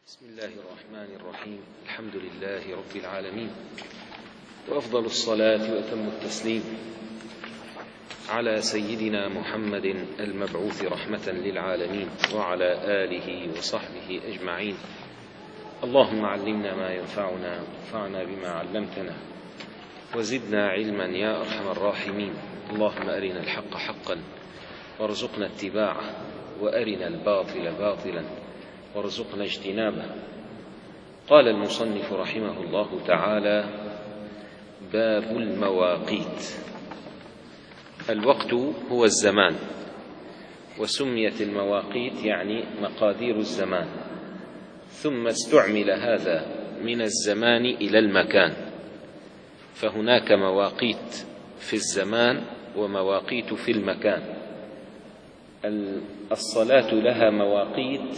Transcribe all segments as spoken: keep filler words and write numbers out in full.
بسم الله الرحمن الرحيم. الحمد لله رب العالمين، وأفضل الصلاة وأتم التسليم على سيدنا محمد المبعوث رحمة للعالمين وعلى آله وصحبه أجمعين. اللهم علمنا ما ينفعنا وانفعنا بما علمتنا وزدنا علما يا أرحم الراحمين. اللهم أرنا الحق حقا وارزقنا اتباعه، وأرنا الباطل باطلا وارزقنا اجتنابه. قال المصنف رحمه الله تعالى: باب المواقيت. الوقت هو الزمان، وسميت المواقيت يعني مقادير الزمان، ثم استعمل هذا من الزمان إلى المكان، فهناك مواقيت في الزمان ومواقيت في المكان. الصلاة لها مواقيت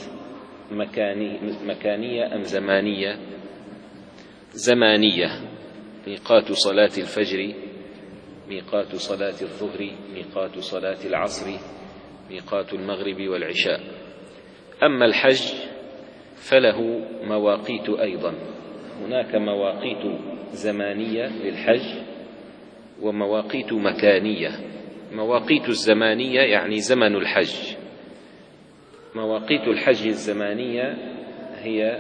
مكانية أم زمانية؟ زمانية. ميقات صلاة الفجر، ميقات صلاة الظهر، ميقات صلاة العصر، ميقات المغرب والعشاء. أما الحج فله مواقيت أيضا، هناك مواقيت زمانية للحج ومواقيت مكانية. مواقيت الزمانية يعني زمن الحج. مواقيت الحج الزمانية هي: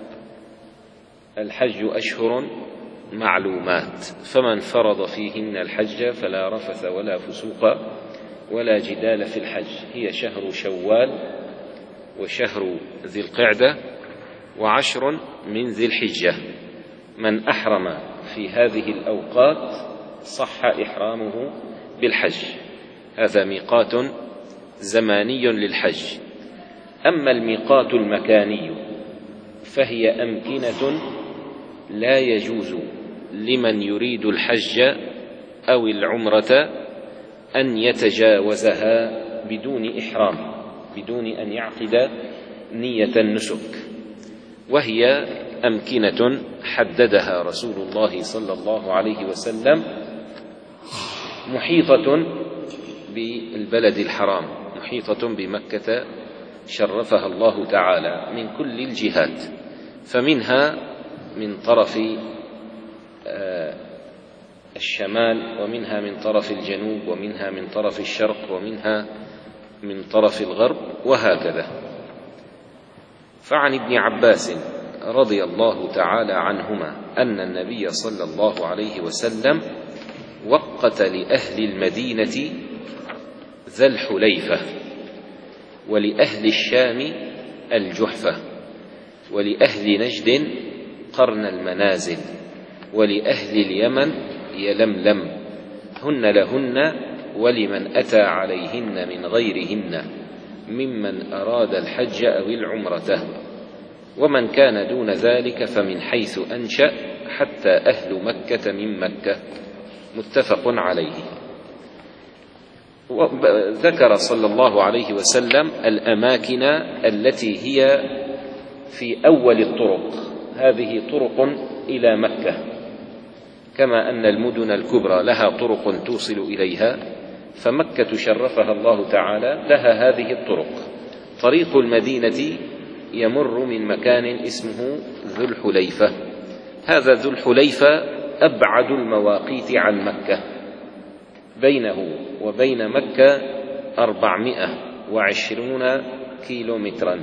الحج أشهر معلومات، فمن فرض فيهن الحج فلا رفث ولا فسوق ولا جدال في الحج. هي شهر شوال وشهر ذي القعدة وعشر من ذي الحجة. من أحرم في هذه الأوقات صح إحرامه بالحج. هذا ميقات زماني للحج. أما الميقات المكاني فهي أمكنة لا يجوز لمن يريد الحج أو العمرة أن يتجاوزها بدون إحرام، بدون أن يعقد نية النسك، وهي أمكنة حددها رسول الله صلى الله عليه وسلم، محيطة بالبلد الحرام، محيطة بمكة شرفها الله تعالى من كل الجهات، فمنها من طرف الشمال، ومنها من طرف الجنوب، ومنها من طرف الشرق، ومنها من طرف الغرب، وهكذا. فعن ابن عباس رضي الله تعالى عنهما أن النبي صلى الله عليه وسلم وقت لأهل المدينة ذا الحليفة، ولأهل الشام الجحفة، ولأهل نجد قرن المنازل، ولأهل اليمن يلملم، هن لهن ولمن أتى عليهن من غيرهن ممن أراد الحج أو العمرة، ومن كان دون ذلك فمن حيث أنشأ حتى أهل مكة من مكة. متفق عليه. ذكر صلى الله عليه وسلم الأماكن التي هي في أول الطرق، هذه طرق إلى مكة، كما أن المدن الكبرى لها طرق توصل إليها، فمكة شرفها الله تعالى لها هذه الطرق. طريق المدينة يمر من مكان اسمه ذو الحليفة. هذا ذو الحليفة أبعد المواقيت عن مكة، بينه وبين مكة أربعمائة وعشرون كيلو مترا،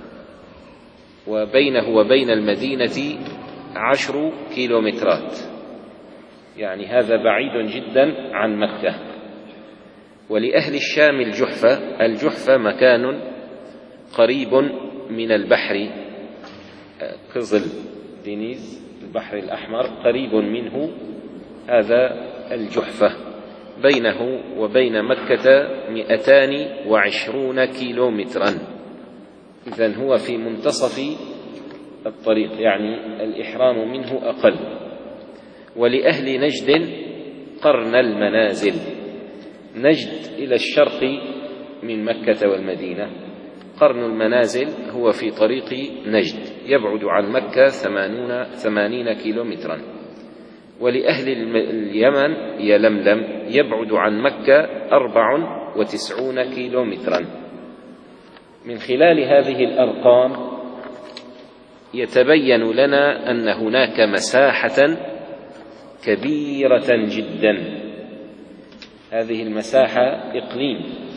وبينه وبين المدينة عشر كيلومترات، يعني هذا بعيد جدا عن مكة. ولأهل الشام الجحفة. الجحفة مكان قريب من البحر، قزل دينيز، البحر الأحمر قريب منه، هذا الجحفة. بينه وبين مكة مئتان وعشرون كيلو مترا، إذن هو في منتصف الطريق، يعني الإحرام منه أقل. ولأهل نجد قرن المنازل. نجد إلى الشرق من مكة والمدينة، قرن المنازل هو في طريق نجد، يبعد عن مكة ثمانون ثمانين كيلو مترا. ولأهل اليمن يلملم، يبعد عن مكة أربع وتسعون كيلو مترا. من خلال هذه الأرقام يتبين لنا أن هناك مساحة كبيرة جدا. هذه المساحة إقليم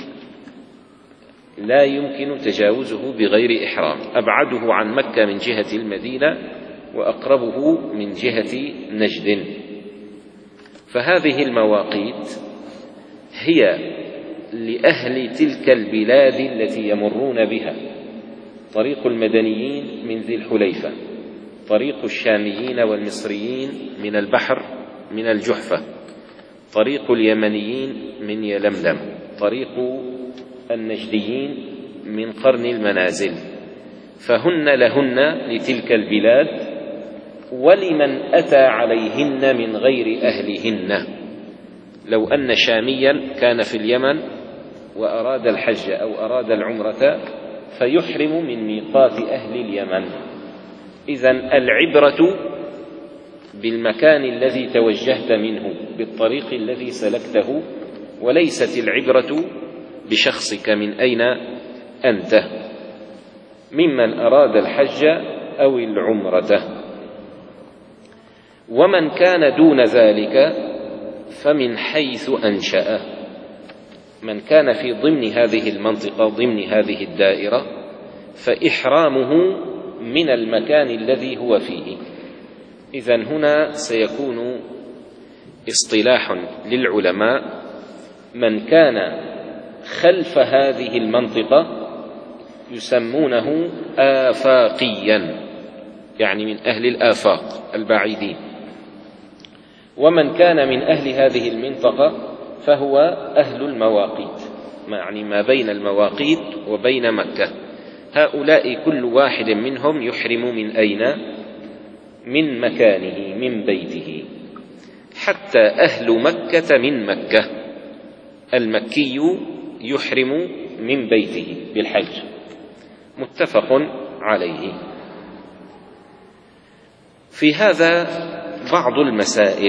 لا يمكن تجاوزه بغير إحرام، أبعده عن مكة من جهة المدينة وأقربه من جهة نجد. فهذه المواقيت هي لأهل تلك البلاد التي يمرون بها، طريق المدنيين من ذي الحليفة، طريق الشاميين والمصريين من البحر من الجحفة، طريق اليمنيين من يلملم، طريق النجديين من قرن المنازل. فهن لهن لتلك البلاد ولمن أتى عليهن من غير أهلهن. لو أن شاميا كان في اليمن وأراد الحج أو أراد العمرة فيحرم من ميقات أهل اليمن. إذن العبرة بالمكان الذي توجهت منه، بالطريق الذي سلكته، وليست العبرة بشخصك من أين أنت، ممن أراد الحج أو العمرة. ومن كان دون ذلك فمن حيث أنشأه، من كان في ضمن هذه المنطقة ضمن هذه الدائرة فإحرامه من المكان الذي هو فيه. إذن هنا سيكون اصطلاح للعلماء: من كان خلف هذه المنطقة يسمونه آفاقيا، يعني من أهل الآفاق البعيدين. ومن كان من أهل هذه المنطقة فهو أهل المواقيت، يعني ما بين المواقيت وبين مكة. هؤلاء كل واحد منهم يحرم من أين؟ من مكانه، من بيته. حتى أهل مكة من مكة، المكي يحرم من بيته بالحج، متفق عليه. في هذا بعض المسائل.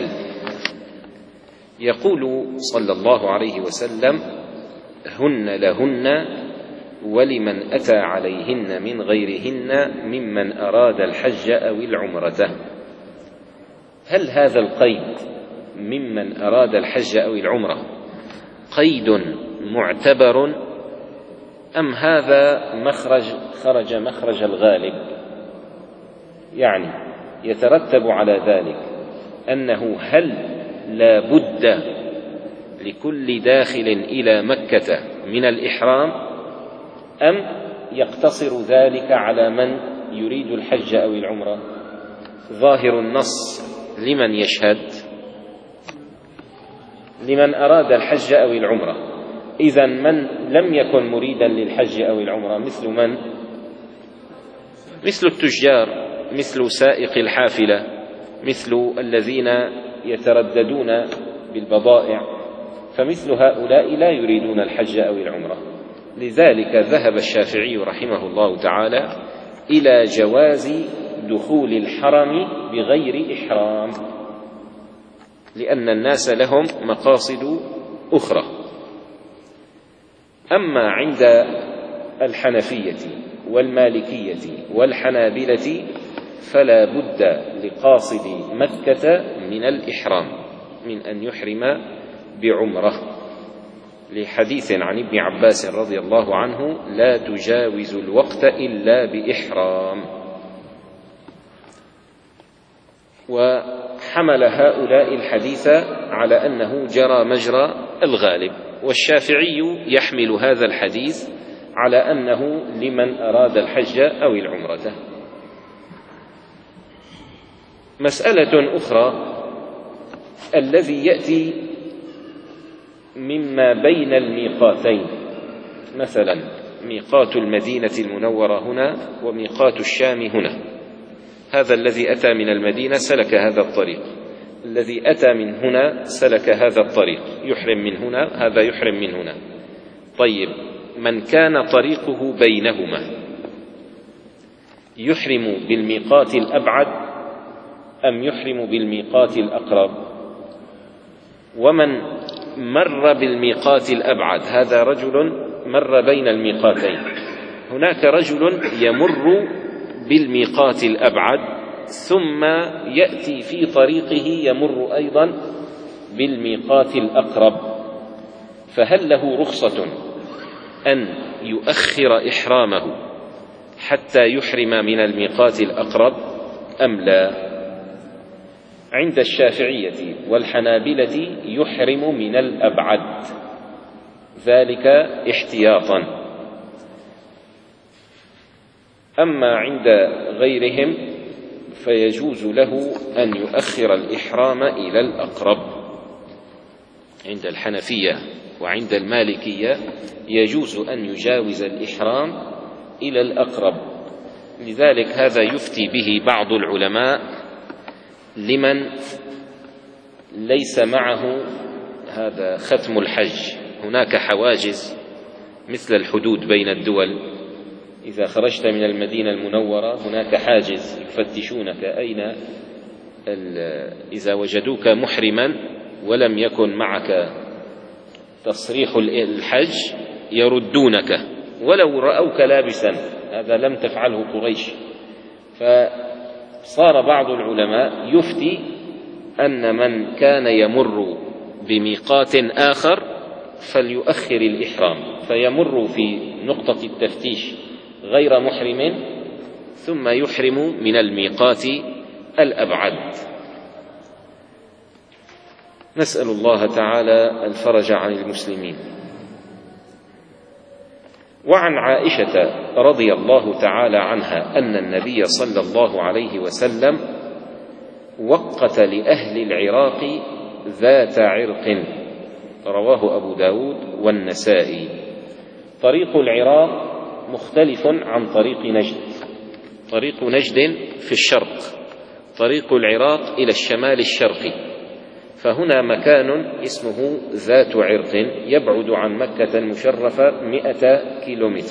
يقول صلى الله عليه وسلم: هن لهن ولمن أتى عليهن من غيرهن ممن أراد الحج أو العمرة. هل هذا القيد ممن أراد الحج أو العمرة قيد معتبر، أم هذا مخرج خرج مخرج الغالب؟ يعني يترتب على ذلك أنه هل لا بد لكل داخل إلى مكة من الإحرام، أم يقتصر ذلك على من يريد الحج أو العمرة؟ ظاهر النص لمن يشهد؟ لمن أراد الحج أو العمرة. إذن من لم يكن مريدا للحج أو العمرة مثل من؟ مثل التجار، مثل سائق الحافلة، مثل الذين يترددون بالبضائع، فمثل هؤلاء لا يريدون الحج أو العمرة. لذلك ذهب الشافعي رحمه الله تعالى إلى جواز دخول الحرم بغير إحرام، لأن الناس لهم مقاصد أخرى. أما عند الحنفية والمالكية والحنابلة فلا بد لقاصد مكة من الإحرام، من أن يحرم بعمرة، لحديث عن ابن عباس رضي الله عنه: لا تجاوز الوقت إلا بإحرام. وحمل هؤلاء الحديث على أنه جرى مجرى الغالب، والشافعي يحمل هذا الحديث على أنه لمن أراد الحج أو العمرة. مسألة أخرى: الذي يأتي مما بين الميقاتين، مثلا ميقات المدينة المنورة هنا وميقات الشام هنا، هذا الذي أتى من المدينة سلك هذا الطريق، الذي أتى من هنا سلك هذا الطريق، يحرم من هنا، هذا يحرم من هنا. طيب، من كان طريقه بينهما يحرم بالميقات الأبعد أم يحرم بالميقات الأقرب؟ ومن مر بالميقات الأبعد، هذا رجل مر بين الميقاتين، هناك رجل يمر بالميقات الأبعد ثم يأتي في طريقه يمر أيضا بالميقات الأقرب، فهل له رخصة أن يؤخر إحرامه حتى يحرم من الميقات الأقرب أم لا؟ عند الشافعية والحنابلة يحرم من الأبعد، ذلك احتياطا. أما عند غيرهم فيجوز له أن يؤخر الإحرام إلى الأقرب. عند الحنفية وعند المالكية يجوز أن يجاوز الإحرام إلى الأقرب، لذلك هذا يفتي به بعض العلماء لمن ليس معه هذا ختم الحج. هناك حواجز مثل الحدود بين الدول، إذا خرجت من المدينة المنورة هناك حاجز يفتشونك أين، إذا وجدوك محرما ولم يكن معك تصريح الحج يردونك ولو رأوك لابسا، هذا لم تفعله قريش. فصار بعض العلماء يفتي أن من كان يمر بميقات آخر فليؤخر الإحرام، فيمر في نقطة التفتيش غير محرم ثم يحرم من الميقات الأبعد. نسأل الله تعالى الفرج عن المسلمين. وعن عائشة رضي الله تعالى عنها أن النبي صلى الله عليه وسلم وقت لأهل العراق ذات عرق، رواه أبو داود والنسائي. طريق العراق مختلف عن طريق نجد. طريق نجد في الشرق، طريق العراق إلى الشمال الشرقي، فهنا مكان اسمه ذات عرق يبعد عن مكة المشرفة مئة كيلومتر،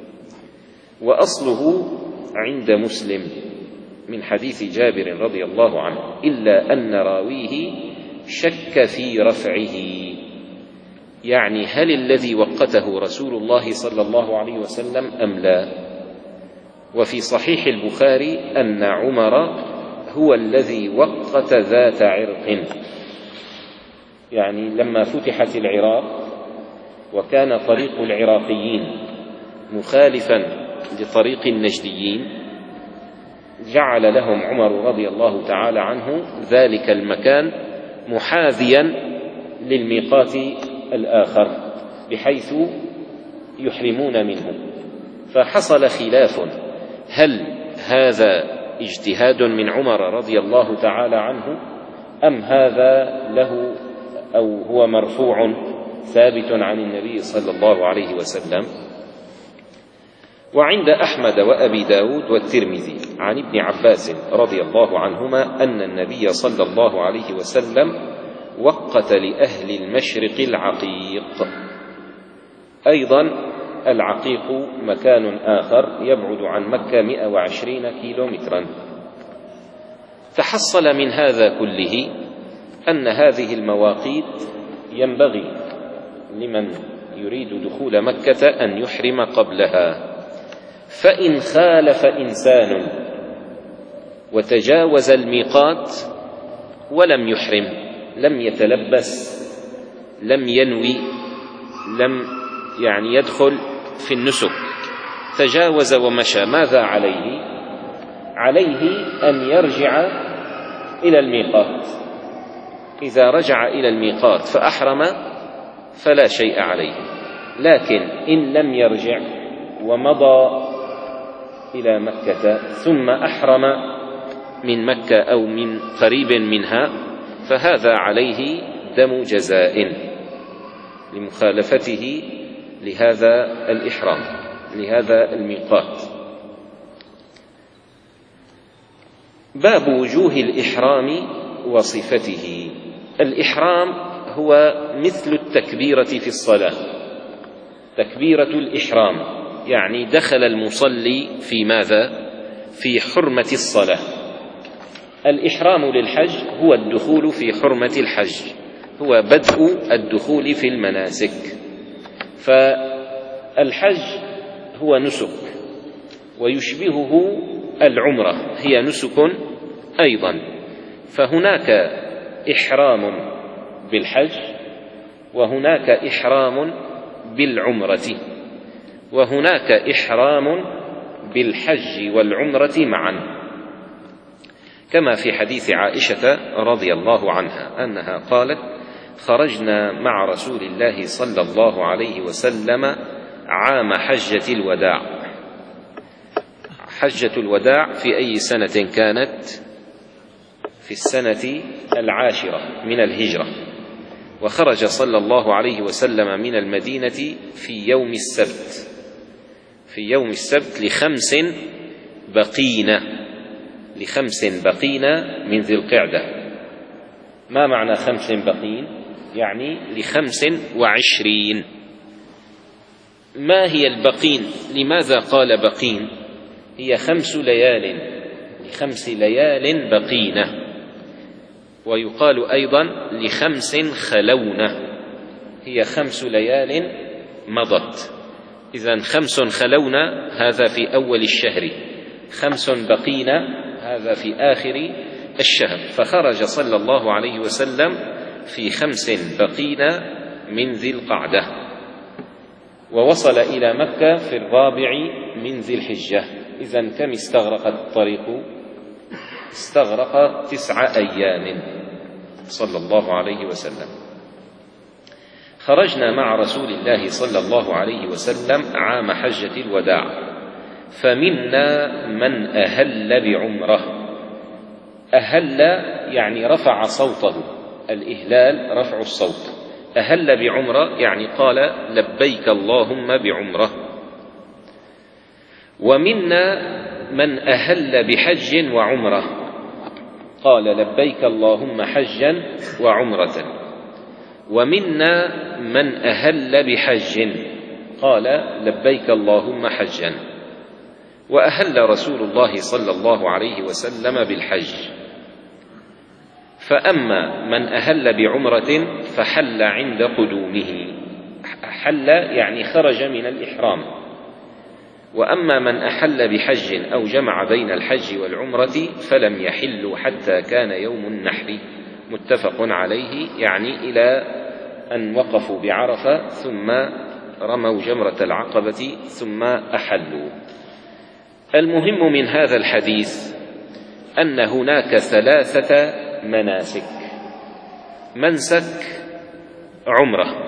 وأصله عند مسلم من حديث جابر رضي الله عنه، إلا أن راويه شك في رفعه، يعني هل الذي وقته رسول الله صلى الله عليه وسلم أم لا؟ وفي صحيح البخاري أن عمر هو الذي وقت ذات عرق، يعني لما فتحت العراق وكان طريق العراقيين مخالفا لطريق النجديين، جعل لهم عمر رضي الله تعالى عنه ذلك المكان محاذيا للميقات الآخر بحيث يحرمون منه. فحصل خلاف، هل هذا اجتهاد من عمر رضي الله تعالى عنه أم هذا له أو هو مرفوع ثابت عن النبي صلى الله عليه وسلم؟ وعند أحمد وأبي داود والترمذي عن ابن عباس رضي الله عنهما أن النبي صلى الله عليه وسلم وقت لأهل المشرق العقيق. أيضا العقيق مكان آخر يبعد عن مكة مئة وعشرين كيلو مترا. تحصل من هذا كله أن هذه المواقيت ينبغي لمن يريد دخول مكة أن يحرم قبلها، فإن خالف إنسان وتجاوز الميقات ولم يحرم، لم يتلبس، لم ينوي، لم يعني يدخل في النسك، تجاوز ومشى، ماذا عليه؟ عليه أن يرجع إلى الميقات. إذا رجع إلى الميقات فأحرم فلا شيء عليه، لكن إن لم يرجع ومضى إلى مكة ثم أحرم من مكة أو من قريب منها فهذا عليه دم جزاء لمخالفته لهذا الإحرام، لهذا الميقات. باب وجوه الإحرام وصفته. الإحرام هو مثل التكبيرة في الصلاة، تكبيرة الإحرام، يعني دخل المصلي في ماذا؟ في حرمة الصلاة. الإحرام للحج هو الدخول في حرمة الحج، هو بدء الدخول في المناسك. فالحج هو نسك ويشبهه العمرة هي نسك أيضا، فهناك إحرام بالحج وهناك إحرام بالعمرة وهناك إحرام بالحج والعمرة معا، كما في حديث عائشة رضي الله عنها أنها قالت: خرجنا مع رسول الله صلى الله عليه وسلم عام حجة الوداع. حجة الوداع في أي سنة كانت؟ في السنة العاشرة من الهجرة، وخرج صلى الله عليه وسلم من المدينة في يوم السبت في يوم السبت لخمس بقين لخمس بقين من ذي القعدة. ما معنى خمس بقين؟ يعني لخمس وعشرين. ما هي البقين؟ لماذا قال بقين؟ هي خمس ليال لخمس ليال بقينة، ويقال أيضا لخمس خلونة، هي خمس ليال مضت. إذن خمس خلونة هذا في أول الشهر، خمس بقينة هذا في آخر الشهر. فخرج صلى الله عليه وسلم في خمس بقينة من ذي القعدة، ووصل إلى مكة في الرابع من ذي الحجة. إذن كم استغرق الطريق؟ استغرق تسع أيام صلى الله عليه وسلم. خرجنا مع رسول الله صلى الله عليه وسلم عام حجة الوداع، فمنا من أهل بعمرة. أهل يعني رفع صوته، الإهلال رفع الصوت. أهل بعمرة يعني قال لبيك اللهم بعمرة. ومنا من أهل بحج وعمرة، قال لبيك اللهم حجا وعمرة. ومنا من أهل بحج، قال لبيك اللهم حجا. وأهل رسول الله صلى الله عليه وسلم بالحج. فأما من أهل بعمرة فحل عند قدومه، حل يعني خرج من الإحرام. وأما من أحل بحج أو جمع بين الحج والعمرة فلم يحل حتى كان يوم النحر، متفق عليه، يعني إلى أن وقفوا بعرفة ثم رموا جمرة العقبة ثم أحلوا. المهم من هذا الحديث أن هناك ثلاثة مناسك: منسك عمرة،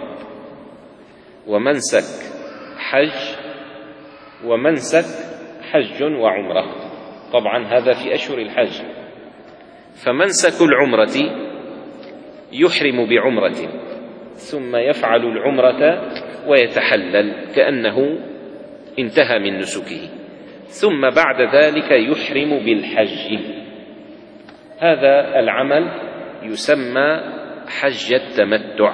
ومنسك حج، ومنسك حج وعمرة. طبعا هذا في أشهر الحج. فمنسك العمرة يحرم بعمرة ثم يفعل العمرة ويتحلل كأنه انتهى من نسكه، ثم بعد ذلك يحرم بالحج. هذا العمل يسمى حج التمتع.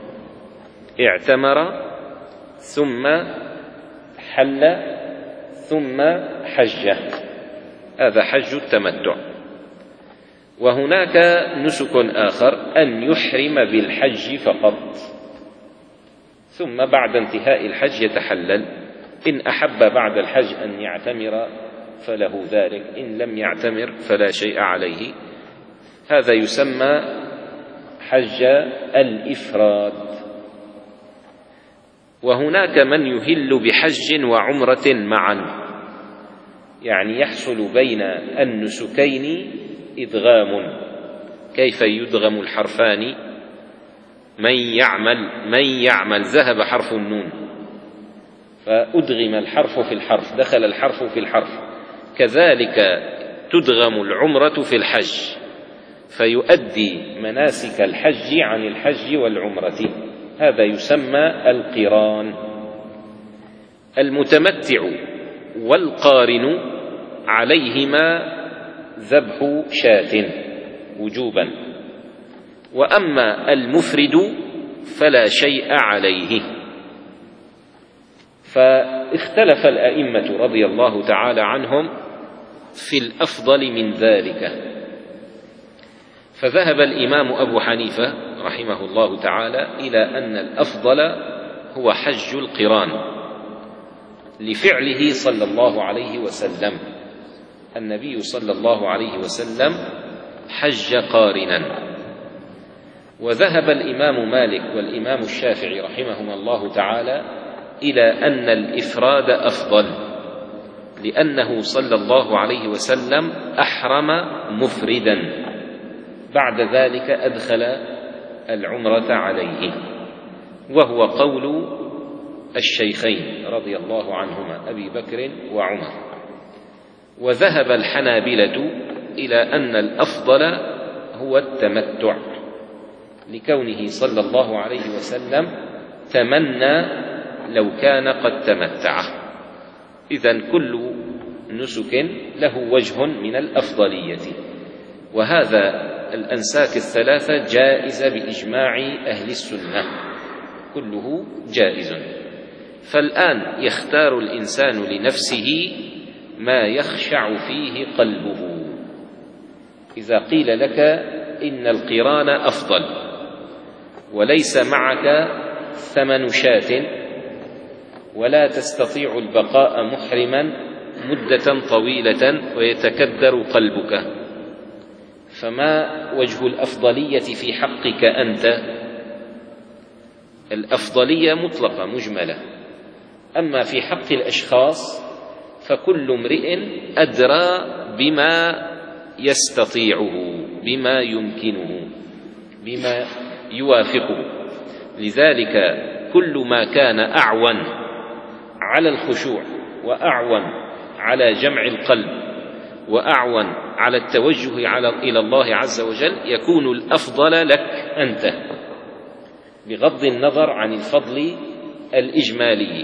اعتمر ثم حل ثم حج، هذا حج التمتع. وهناك نسك آخر أن يحرم بالحج فقط، ثم بعد انتهاء الحج يتحلل. إن أحب بعد الحج أن يعتمر فله ذلك، إن لم يعتمر فلا شيء عليه. هذا يسمى حج الإفراد. وهناك من يهل بحج وعمرة معا، يعني يحصل بين النسكين إدغام. كيف يدغم الحرفان؟ من يعمل من يعمل ذهب حرف النون فأدغم الحرف في الحرف، دخل الحرف في الحرف. كذلك تدغم العمرة في الحج، فيؤدي مناسك الحج عن الحج والعمرة. هذا يسمى القران. المتمتع والقارن عليهما ذبح شاة وجوبا، وأما المفرد فلا شيء عليه. فاختلف الأئمة رضي الله تعالى عنهم في الأفضل من ذلك. فذهب الإمام أبو حنيفة رحمه الله تعالى إلى أن الأفضل هو حج القران لفعله صلى الله عليه وسلم. النبي صلى الله عليه وسلم حج قارنا. وذهب الإمام مالك والإمام الشافعي رحمهما الله تعالى إلى أن الإفراد أفضل، لأنه صلى الله عليه وسلم أحرم مفردا، بعد ذلك أدخل العمرة عليه، وهو قول الشيخين رضي الله عنهما أبي بكر وعمر. وذهب الحنابلة إلى أن الأفضل هو التمتع، لكونه صلى الله عليه وسلم تمنى لو كان قد تمتع. إذن كل نسك له وجه من الأفضلية، وهذا الأنساك الثلاثة جائز بإجماع أهل السنة، كله جائز. فالآن يختار الإنسان لنفسه ما يخشع فيه قلبه. إذا قيل لك إن القران أفضل وليس معك ثمن شاة ولا تستطيع البقاء محرما مدة طويلة ويتكدر قلبك، فما وجه الأفضلية في حقك أنت؟ الأفضلية مطلقة مجملة، أما في حق الأشخاص فكل امرئ أدرى بما يستطيعه، بما يمكنه، بما يوافقه. لذلك كل ما كان أعون على الخشوع وأعون على جمع القلب وأعون على التوجه على إلى الله عز وجل يكون الأفضل لك أنت، بغض النظر عن الفضل الإجمالي.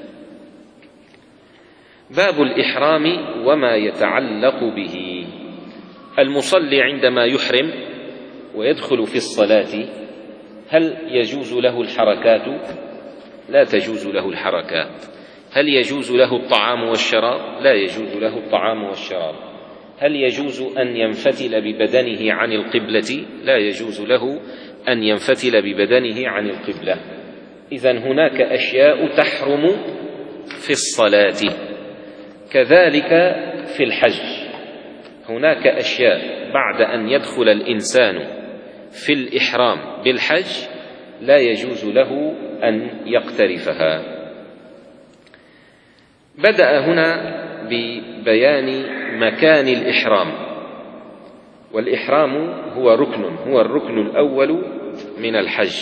باب الإحرام وما يتعلق به. المصلي عندما يحرم ويدخل في الصلاة هل يجوز له الحركات؟ لا تجوز له الحركات. هل يجوز له الطعام والشراب؟ لا يجوز له الطعام والشراب. هل يجوز أن ينفتل ببدنه عن القبلة؟ لا يجوز له أن ينفتل ببدنه عن القبلة. إذن هناك أشياء تحرم في الصلاة. كذلك في الحج هناك أشياء بعد أن يدخل الإنسان في الإحرام بالحج لا يجوز له أن يقترفها. بدأ هنا ببيان مكان الإحرام، والإحرام هو ركن، هو الركن الأول من الحج.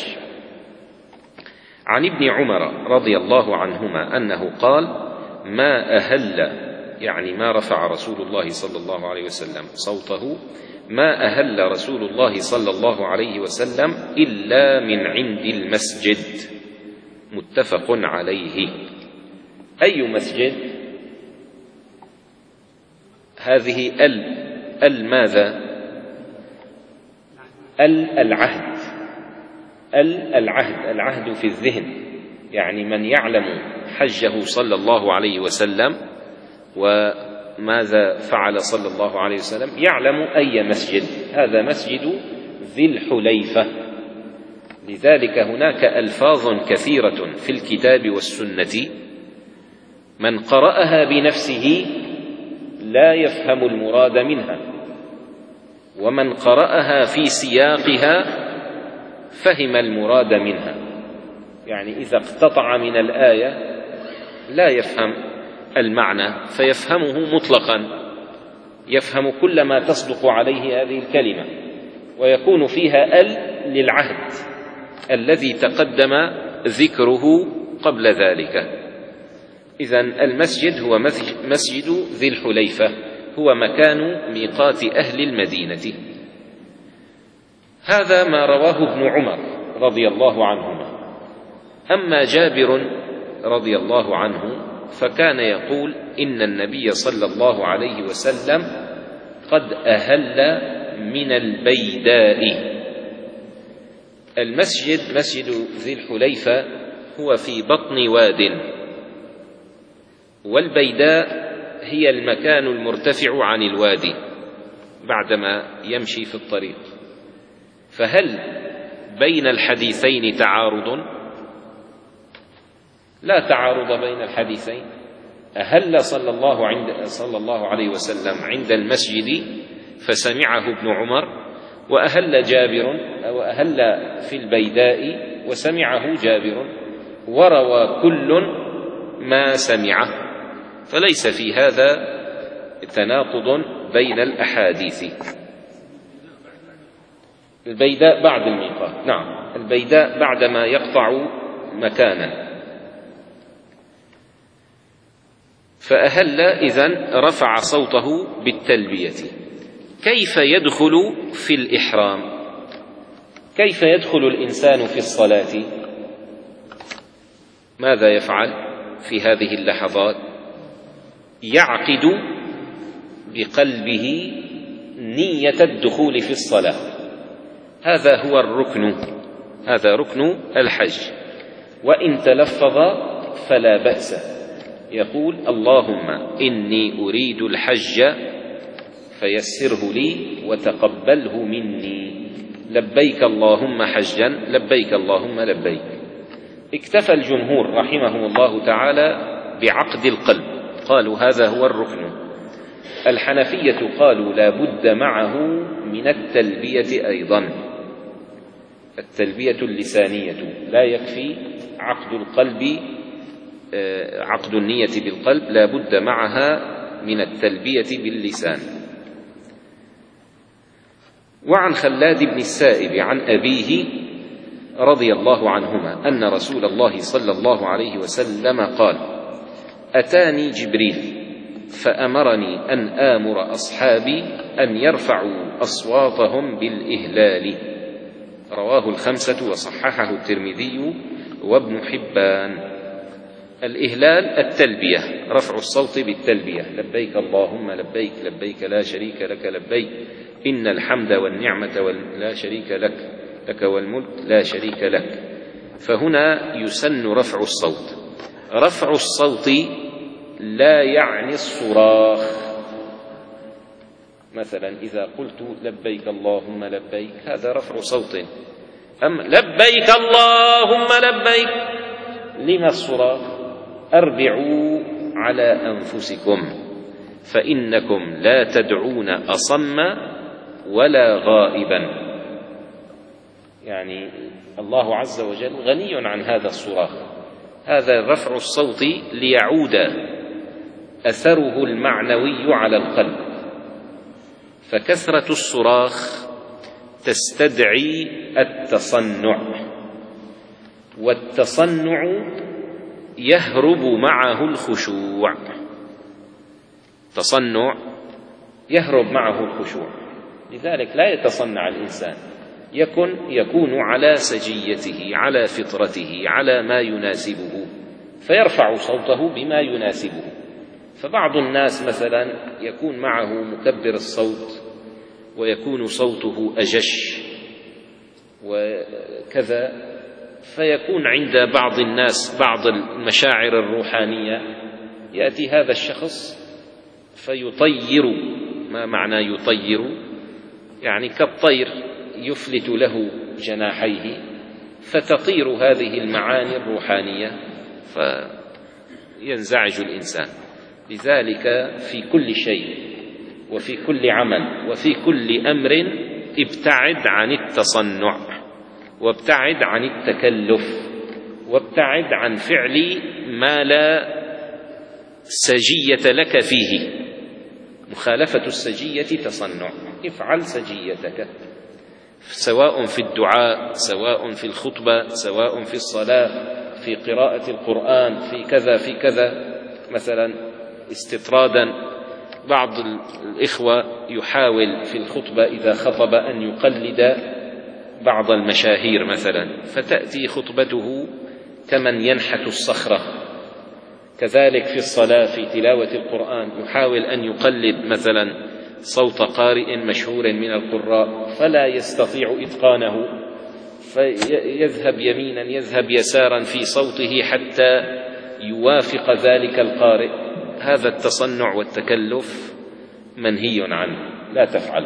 عن ابن عمر رضي الله عنهما أنه قال: ما أهل، يعني ما رفع رسول الله صلى الله عليه وسلم صوته، ما أهل رسول الله صلى الله عليه وسلم إلا من عند المسجد. متفق عليه. أي مسجد؟ هذه ال ال ماذا؟ ال العهد، ال العهد، العهد في الذهن، يعني من يعلم حجه صلى الله عليه وسلم وماذا فعل صلى الله عليه وسلم يعلم أي مسجد. هذا مسجد ذي الحليفة. لذلك هناك ألفاظ كثيرة في الكتاب والسنة من قرأها بنفسه لا يفهم المراد منها، ومن قرأها في سياقها فهم المراد منها. يعني إذا اقتطع من الآية لا يفهم المعنى فيفهمه مطلقا، يفهم كل ما تصدق عليه هذه الكلمة، ويكون فيها ال للعهد الذي تقدم ذكره قبل ذلك. إذن المسجد هو مسجد ذي الحليفة، هو مكان ميقات أهل المدينة. هذا ما رواه ابن عمر رضي الله عنهما. أما جابر رضي الله عنه فكان يقول: إن النبي صلى الله عليه وسلم قد أهل من البيداء. المسجد مسجد ذي الحليفة هو في بطن واد، والبيداء هي المكان المرتفع عن الوادي بعدما يمشي في الطريق. فهل بين الحديثين تعارض؟ لا تعارض بين الحديثين، أهل صلى الله, عند صلى الله عليه وسلم عند المسجد فسمعه ابن عمر، وأهل جابر وأهل في البيداء وسمعه جابر، وروى كل ما سمعه، فليس في هذا تناقض بين الأحاديث. البيداء بعد الميقات، نعم، البيداء بعدما يقطع مكانا. فأهل إذن رفع صوته بالتلبية. كيف يدخل في الإحرام؟ كيف يدخل الإنسان في الصلاة؟ ماذا يفعل في هذه اللحظات؟ يعقد بقلبه نية الدخول في الصلاة، هذا هو الركن، هذا ركن الحج. وإن تلفظ فلا بأس، يقول اللهم إني أريد الحج فيسره لي وتقبله مني، لبيك اللهم حجا لبيك اللهم لبيك. اكتفى الجمهور رحمهم الله تعالى بعقد القلب، قالوا هذا هو الركن. الحنفية قالوا لا بد معه من التلبية أيضا، التلبية اللسانية، لا يكفي عقد القلب، عقد النية بالقلب، لا بد معها من التلبية باللسان. وعن خلاد بن السائب عن أبيه رضي الله عنهما أن رسول الله صلى الله عليه وسلم قال: أتاني جبريل فأمرني أن آمر أصحابي أن يرفعوا أصواتهم بالإهلال، رواه الخمسة وصححه الترمذي وابن حبان. الإهلال التلبية، رفع الصوت بالتلبية، لبيك اللهم لبيك لبيك لا شريك لك لبيك إن الحمد والنعمة لا شريك لك لك والملك لا شريك لك. فهنا يسن رفع الصوت. رفع الصوت لا يعني الصراخ، مثلا إذا قلت لبيك اللهم لبيك هذا رفع صوت، أم لبيك اللهم لبيك لما الصراخ؟ أربعوا على أنفسكم فإنكم لا تدعون أصم ولا غائبا، يعني الله عز وجل غني عن هذا الصراخ. هذا رفع الصوت ليعود أثره المعنوي على القلب، فكثرة الصراخ تستدعي التصنع، والتصنع يهرب معه الخشوع، تصنع يهرب معه الخشوع، لذلك لا يتصنع الإنسان، يكن يكون على سجيته، على فطرته، على ما يناسبه، فيرفع صوته بما يناسبه. فبعض الناس مثلا يكون معه مكبر الصوت ويكون صوته أجش وكذا، فيكون عند بعض الناس بعض المشاعر الروحانية، يأتي هذا الشخص فيطير. ما معنى يطير؟ يعني كالطير يفلت له جناحيه فتطير هذه المعاني الروحانية فينزعج الإنسان. لذلك في كل شيء وفي كل عمل وفي كل أمر ابتعد عن التصنع، وابتعد عن التكلف، وابتعد عن فعل ما لا سجية لك فيه. مخالفة السجية تصنع، افعل سجيتك، سواء في الدعاء، سواء في الخطبة، سواء في الصلاة، في قراءة القرآن، في كذا في كذا. مثلا استطرادا بعض الإخوة يحاول في الخطبة إذا خطب أن يقلد بعض المشاهير مثلا، فتأتي خطبته كمن ينحت الصخرة. كذلك في الصلاة في تلاوة القرآن يحاول أن يقلد مثلا صوت قارئ مشهور من القراء فلا يستطيع إتقانه، فيذهب يمينا يذهب يسارا في صوته حتى يوافق ذلك القارئ. هذا التصنع والتكلف منهي عنه، لا تفعل.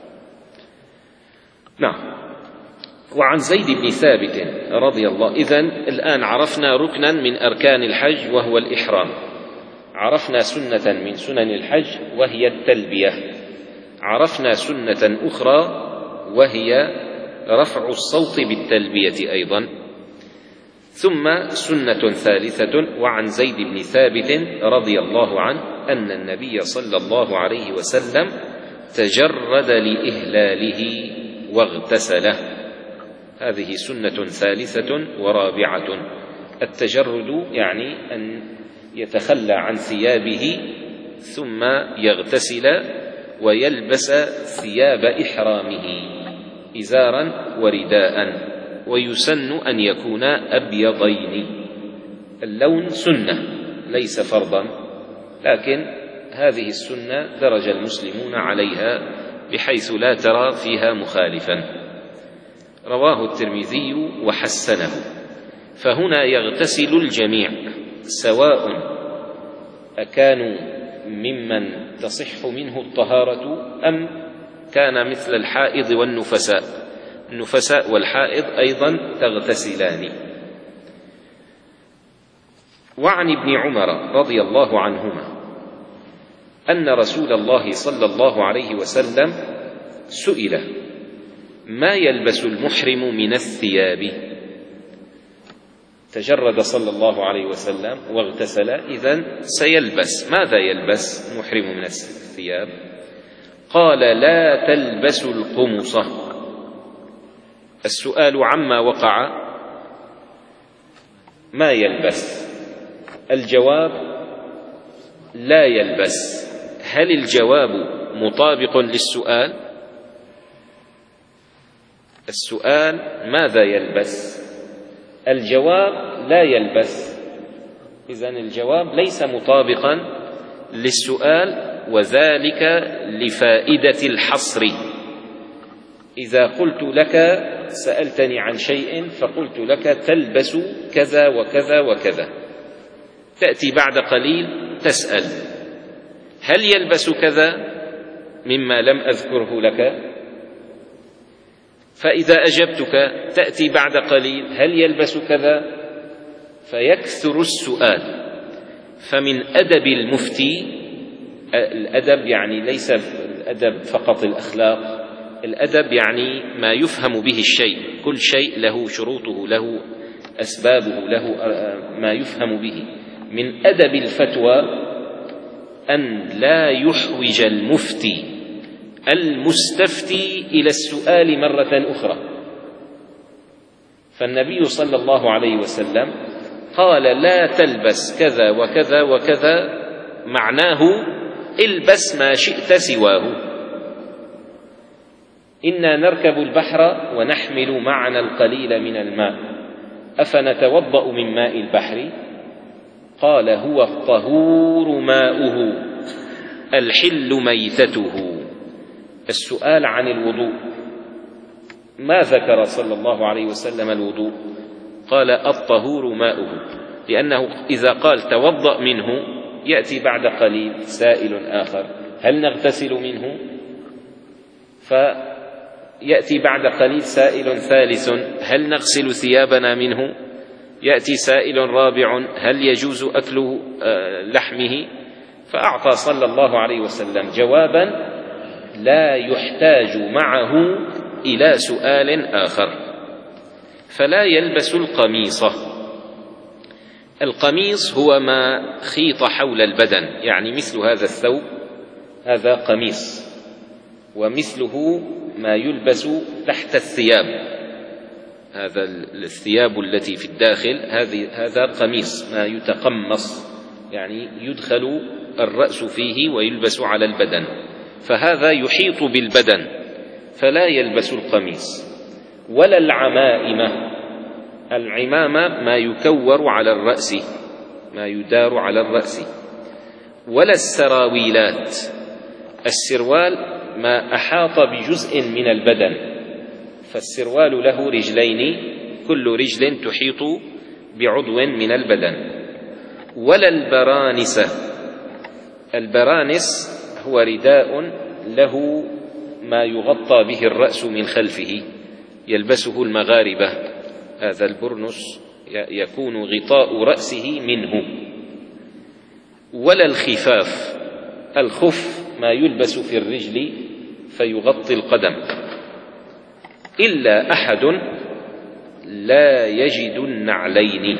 نعم. وعن زيد بن ثابت رضي الله، إذن الآن عرفنا ركنا من أركان الحج وهو الإحرام. عرفنا سنة من سنن الحج وهي التلبية، عرفنا سنة أخرى وهي رفع الصوت بالتلبية أيضا. ثم سنة ثالثة، وعن زيد بن ثابت رضي الله عنه أن النبي صلى الله عليه وسلم تجرد لإهلاله واغتسله. هذه سنة ثالثة ورابعة. التجرد يعني أن يتخلى عن ثيابه ثم يغتسل ويلبس ثياب إحرامه إزارا ورداء، ويسن أن يكون أبيضين. اللون سنة ليس فرضا، لكن هذه السنة درج المسلمون عليها بحيث لا ترى فيها مخالفا. رواه الترمذي وحسنه. فهنا يغتسل الجميع سواء أكانوا ممن تصح منه الطهارة أم كان مثل الحائض والنفساء. النفساء والحائض أيضا تغتسلان. وعن ابن عمر رضي الله عنهما أن رسول الله صلى الله عليه وسلم سئل: ما يلبس المحرم من الثياب؟ تجرد صلى الله عليه وسلم واغتسل، إذن سيلبس. ماذا يلبس محرم من الثياب؟ قال: لا تلبس القمصة. السؤال عما وقع: ما يلبس؟ الجواب: لا يلبس. هل الجواب مطابق للسؤال؟ السؤال ماذا يلبس؟ الجواب: لا يلبس. إذن الجواب ليس مطابقا للسؤال، وذلك لفائدة الحصر. إذا قلت لك، سألتني عن شيء فقلت لك تلبس كذا وكذا وكذا، تأتي بعد قليل تسأل: هل يلبس كذا مما لم أذكره لك؟ فإذا أجبتك تأتي بعد قليل: هل يلبس كذا؟ فيكثر السؤال. فمن أدب المفتي، الأدب يعني ليس الأدب فقط الأخلاق، الأدب يعني ما يفهم به الشيء، كل شيء له شروطه، له أسبابه، له ما يفهم به. من أدب الفتوى أن لا يحوج المفتي المستفتي إلى السؤال مرة أخرى. فالنبي صلى الله عليه وسلم قال: لا تلبس كذا وكذا وكذا، معناه البس ما شئت سواه. إنا نركب البحر ونحمل معنا القليل من الماء، أفنتوضأ من ماء البحر؟ قال: هو الطهور ماؤه الحل ميتته. السؤال عن الوضوء، ما ذكر صلى الله عليه وسلم الوضوء؟ قال: الطهور ماؤه، لأنه إذا قال توضأ منه يأتي بعد قليل سائل آخر: هل نغتسل منه؟ فيأتي بعد قليل سائل ثالث: هل نغسل ثيابنا منه؟ يأتي سائل رابع: هل يجوز أكل لحمه؟ فأعطى صلى الله عليه وسلم جوابا لا يحتاج معه إلى سؤال آخر. فلا يلبس القميصة. القميص هو ما خيط حول البدن، يعني مثل هذا الثوب هذا قميص، ومثله ما يلبس تحت الثياب، هذا الثياب التي في الداخل هذا قميص، ما يتقمص، يعني يدخل الرأس فيه ويلبس على البدن، فهذا يحيط بالبدن، فلا يلبس القميص. ولا العمائمة. العمامة ما يكور على الرأس، ما يدار على الرأس. ولا السراويلات. السروال ما أحاط بجزء من البدن، فالسروال له رجلين، كل رجل تحيط بعضو من البدن. ولا البرانسة. البرانس هو رداء له ما يغطى به الرأس من خلفه، يلبسه المغاربة، هذا البرنس يكون غطاء رأسه منه. ولا الخفاف. الخف ما يلبس في الرجل فيغطي القدم، إلا أحد لا يجد النعلين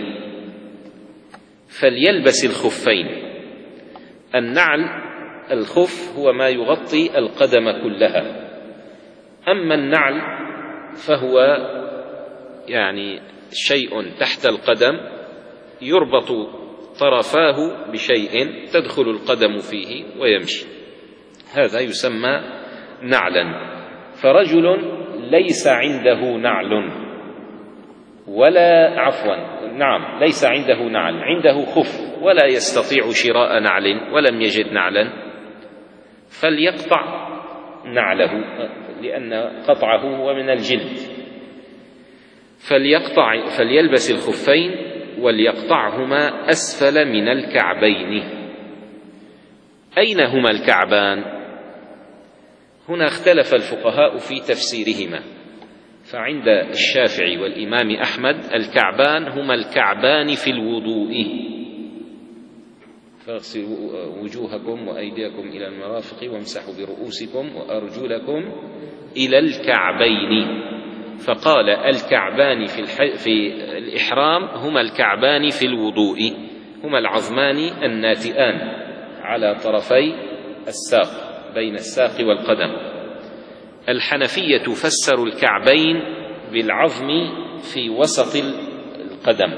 فليلبس الخفين. النعل الخف هو ما يغطي القدم كلها، أما النعل فهو يعني شيء تحت القدم يربط طرفاه بشيء تدخل القدم فيه ويمشي، هذا يسمى نعلا. فرجل ليس عنده نعل ولا عفوا نعم ليس عنده نعل، عنده خف ولا يستطيع شراء نعل ولم يجد نعلا، فليقطع نعله لأن قطعه هو من الجلد، فليقطع فليلبس الخفين وليقطعهما أسفل من الكعبين. أين هما الكعبان؟ هنا اختلف الفقهاء في تفسيرهما، فعند الشافعي والإمام أحمد الكعبان هما الكعبان في الوضوء، فاغسلوا وجوهكم وأيديكم إلى المرافق وامسحوا برؤوسكم وأرجلكم إلى الكعبين. فقال الكعبان في, الح... في الإحرام هما الكعبان في الوضوء، هما العظمان الناتئان على طرفي الساق بين الساق والقدم. الحنفية فسروا الكعبين بالعظم في وسط القدم،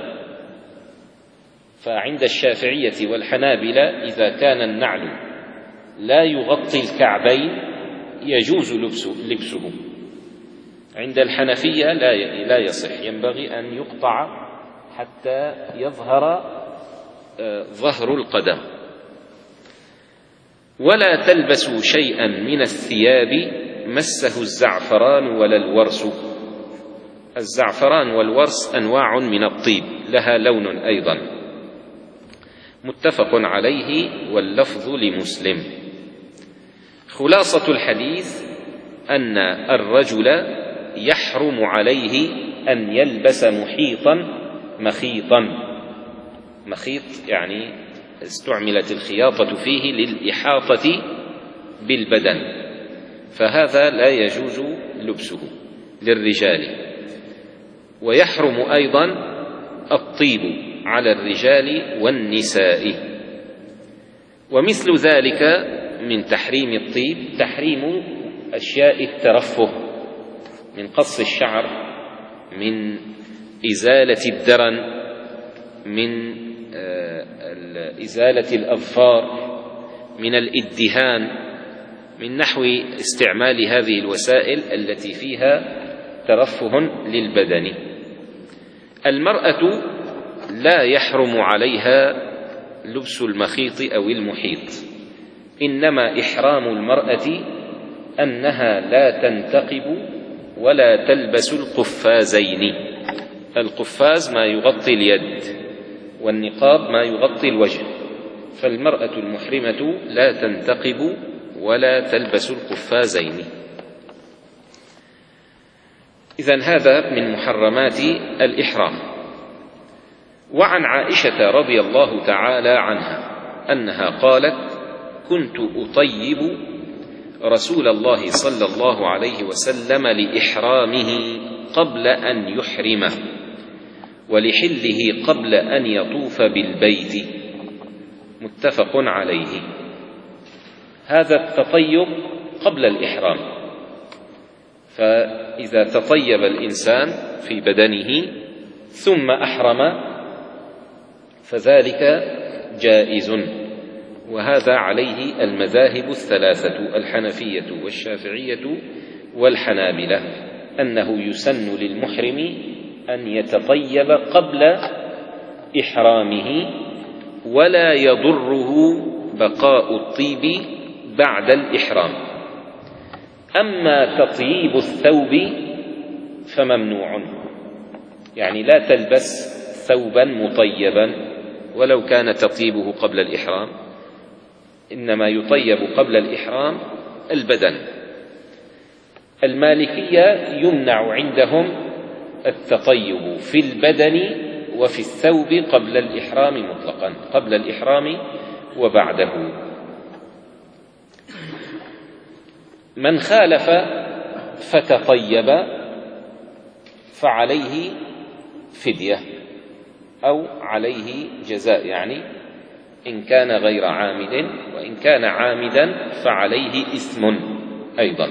فعند الشافعية والحنابلة إذا كان النعل لا يغطي الكعبين يجوز لبسه، عند الحنفية لا يصح، ينبغي أن يقطع حتى يظهر ظهر القدم. ولا تلبسوا شيئا من الثياب مسه الزعفران ولا الورس. الزعفران والورس أنواع من الطيب لها لون أيضا، متفق عليه واللفظ لمسلم. خلاصة الحديث أن الرجل يحرم عليه أن يلبس محيطا مخيطا. مخيط يعني استعملت الخياطة فيه للإحاطة بالبدن، فهذا لا يجوز لبسه للرجال. ويحرم أيضا الطيب على الرجال والنساء. ومثل ذلك من تحريم الطيب تحريم أشياء الترفه، من قص الشعر، من إزالة الدرن، من إزالة الأظفار، من الإدهان، من نحو استعمال هذه الوسائل التي فيها ترفه للبدن. المرأة لا يحرم عليها لبس المخيط أو المحيط، إنما إحرام المرأة أنها لا تنتقب ولا تلبس القفازين. القفاز ما يغطي اليد، والنقاب ما يغطي الوجه، فالمرأة المحرمة لا تنتقب ولا تلبس القفازين. إذن هذا من محرمات الإحرام. وعن عائشة رضي الله تعالى عنها أنها قالت: كنت أطيب رسول الله صلى الله عليه وسلم لإحرامه قبل أن يحرمه، ولحله قبل أن يطوف بالبيت، متفق عليه. هذا التطيب قبل الإحرام، فإذا تطيب الإنسان في بدنه ثم أحرم فذلك جائز، وهذا عليه المذاهب الثلاثة الحنفية والشافعية والحنابلة، أنه يسن للمحرم أن يتطيب قبل إحرامه ولا يضره بقاء الطيب بعد الإحرام. أما تطييب الثوب فممنوع، يعني لا تلبس ثوبا مطيبا ولو كان تطيبه قبل الإحرام، إنما يطيب قبل الإحرام البدن. المالكية يمنع عندهم التطيب في البدن وفي الثوب قبل الإحرام مطلقا. قبل الإحرام وبعده. من خالف فتطيب فعليه فدية أو عليه جزاء، يعني إن كان غير عامد، وإن كان عامدا فعليه إثم أيضا.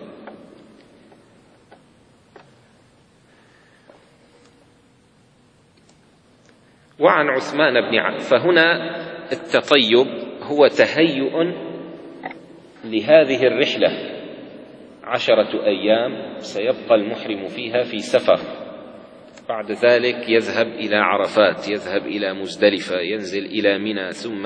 وعن عثمان بن عفان، فهنا التطيب هو تهيؤ لهذه الرحلة، عشرة أيام سيبقى المحرم فيها في سفر، بعد ذلك يذهب إلى عرفات، يذهب إلى مزدلفة، ينزل إلى منى، ثم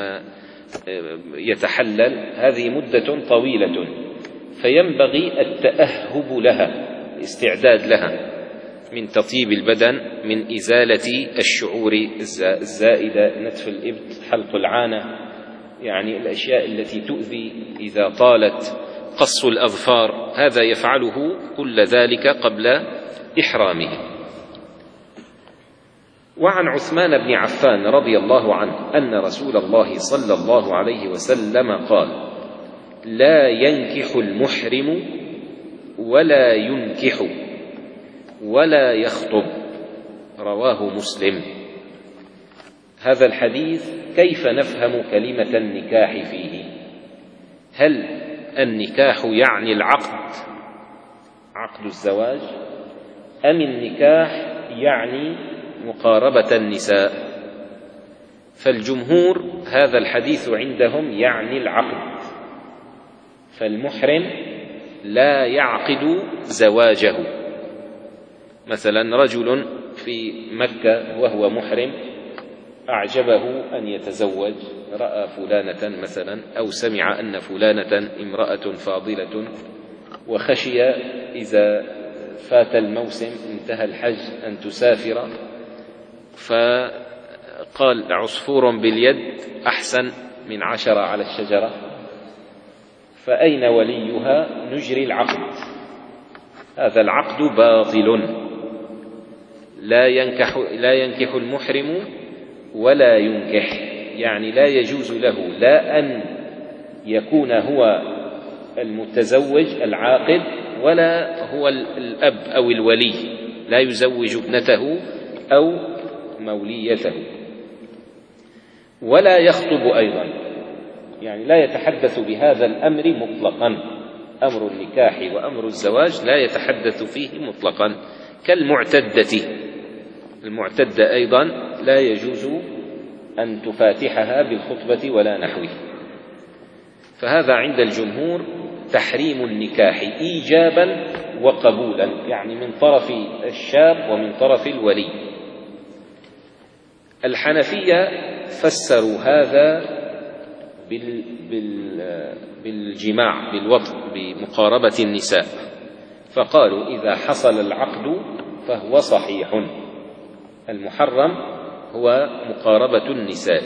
يتحلل. هذه مدة طويلة، فينبغي التأهب لها، الاستعداد لها، من تطيب البدن، من إزالة الشعور الزائدة، نتف الإبط، حلق العانة، يعني الأشياء التي تؤذي إذا طالت، قص الأظفار، هذا يفعله كل ذلك قبل إحرامه. وعن عثمان بن عفان رضي الله عنه أن رسول الله صلى الله عليه وسلم قال: لا ينكح المحرم ولا ينكح ولا يخطب، رواه مسلم. هذا الحديث كيف نفهم كلمة النكاح فيه؟ هل النكاح يعني العقد، عقد الزواج، أم النكاح يعني مقاربة النساء؟ فالجمهور هذا الحديث عندهم يعني العقد، فالمحرم لا يعقد زواجه. مثلا رجل في مكة وهو محرم أعجبه أن يتزوج، رأى فلانة مثلا، أو سمع أن فلانة امرأة فاضلة، وخشي إذا فات الموسم انتهى الحج أن تسافر، فقال: عصفور باليد أحسن من عشرة على الشجرة، فأين وليها؟ نجري العقد. هذا العقد باطل، لا ينكح, لا ينكح المحرم ولا ينكح، يعني لا يجوز له لا أن يكون هو المتزوج العاقد، ولا هو الأب أو الولي، لا يزوج ابنته أو موليته، ولا يخطب أيضا، يعني لا يتحدث بهذا الأمر مطلقا. أمر النكاح وأمر الزواج لا يتحدث فيه مطلقا، كالمعتدة، المعتدة أيضا لا يجوز أن تفاتحها بالخطبة ولا نحوه. فهذا عند الجمهور تحريم النكاح إيجابا وقبولا، يعني من طرف الشاب ومن طرف الولي. الحنفية فسروا هذا بال بال بالجماع، بالوطء، بمقاربة النساء، فقالوا إذا حصل العقد فهو صحيح، المحرم هو مقاربة النساء.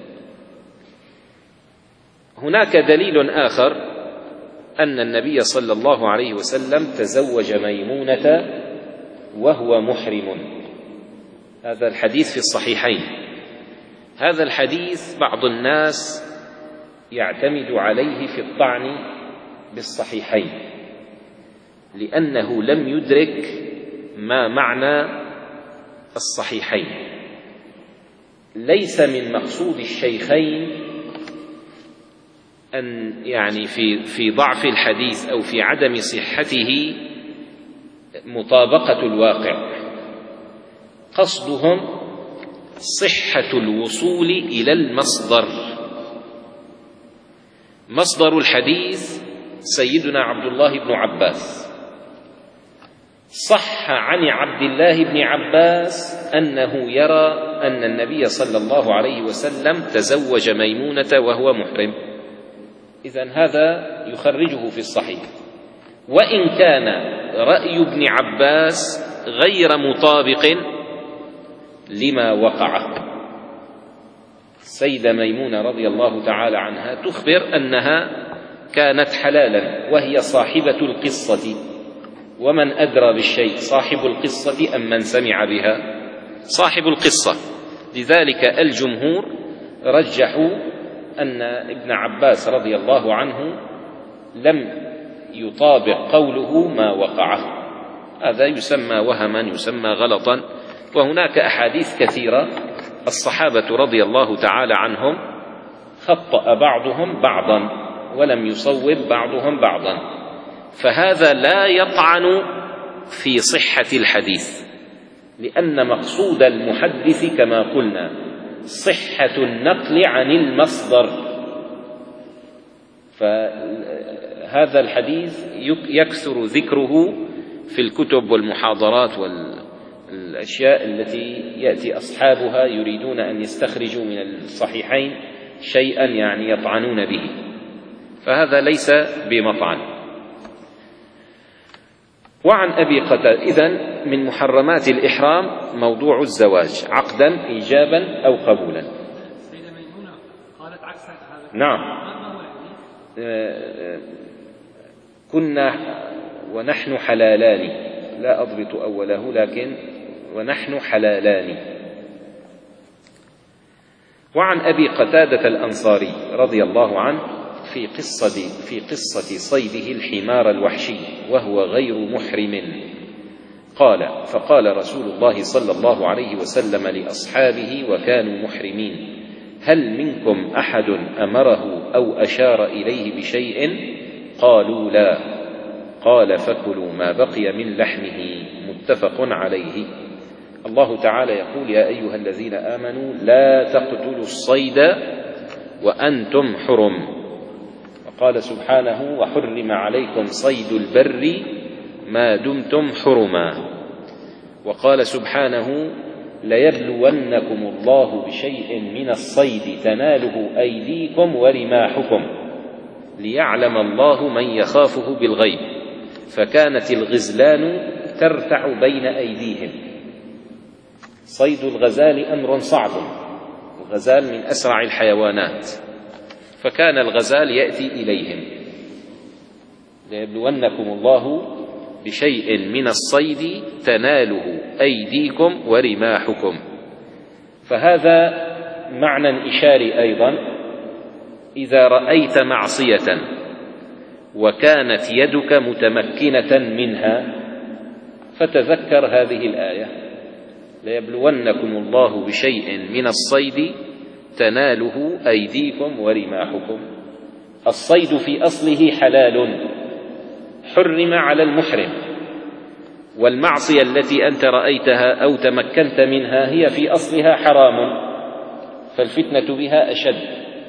هناك دليل آخر أن النبي صلى الله عليه وسلم تزوج ميمونة وهو محرم، هذا الحديث في الصحيحين. هذا الحديث بعض الناس يعتمد عليه في الطعن بالصحيحين، لأنه لم يدرك ما معنى الصحيحين. ليس من مقصود الشيخين أن يعني في في ضعف الحديث أو في عدم صحته مطابقة الواقع، قصدهم صحة الوصول إلى المصدر. مصدر الحديث سيدنا عبد الله بن عباس، صح عن عبد الله بن عباس أنه يرى أن النبي صلى الله عليه وسلم تزوج ميمونة وهو محرم، إذن هذا يخرجه في الصحيح. وإن كان رأي ابن عباس غير مطابق لما وقع، السيدة ميمونة رضي الله تعالى عنها تخبر أنها كانت حلالا وهي صاحبة القصة، ومن أدرى بالشيء صاحب القصة أم من سمع بها؟ صاحب القصة. لذلك الجمهور رجحوا أن ابن عباس رضي الله عنه لم يطابق قوله ما وقعه، هذا يسمى وهما، يسمى غلطا. وهناك أحاديث كثيرة الصحابة رضي الله تعالى عنهم خطأ بعضهم بعضا ولم يصوب بعضهم بعضا، فهذا لا يطعن في صحة الحديث، لأن مقصود المحدث كما قلنا صحة النقل عن المصدر. فهذا الحديث يكثر ذكره في الكتب والمحاضرات والأشياء التي يأتي أصحابها يريدون أن يستخرجوا من الصحيحين شيئا يعني يطعنون به، فهذا ليس بمطعن. وعن أبي قتادة، إذن من محرمات الإحرام موضوع الزواج عقدا إيجابا أو قبولا. سيدة ميمونة قالت عكس هذا. نعم. كنا ونحن حلالان، لا أضبط أوله لكن ونحن حلالان. وعن أبي قتادة الأنصاري رضي الله عنه في قصة في قصة صيده الحمار الوحشي وهو غير محرم قال: فقال رسول الله صلى الله عليه وسلم لأصحابه وكانوا محرمين: هل منكم أحد أمره أو أشار إليه بشيء؟ قالوا: لا. قال: فكلوا ما بقي من لحمه. متفق عليه. الله تعالى يقول: يا أيها الذين آمنوا لا تقتلوا الصيد وأنتم حرم. وقال سبحانه: وحرم عليكم صيد البر ما دمتم حرما. وقال سبحانه: ليبلونكم الله بشيء من الصيد تناله أيديكم ورماحكم ليعلم الله من يخافه بالغيب. فكانت الغزلان ترتع بين أيديهم. صيد الغزال أمر صعب، الغزال من أسرع الحيوانات، فكان الغزال يأتي إليهم. ليبلونكم الله بشيء من الصيد تناله أيديكم ورماحكم. فهذا معنى إشاري أيضا: إذا رأيت معصية وكانت يدك متمكنة منها فتذكر هذه الآية: ليبلونكم الله بشيء من الصيد تناله أيديكم ورماحكم. الصيد في أصله حلال حرم على المحرم، والمعصية التي أنت رأيتها أو تمكنت منها هي في أصلها حرام، فالفتنة بها أشد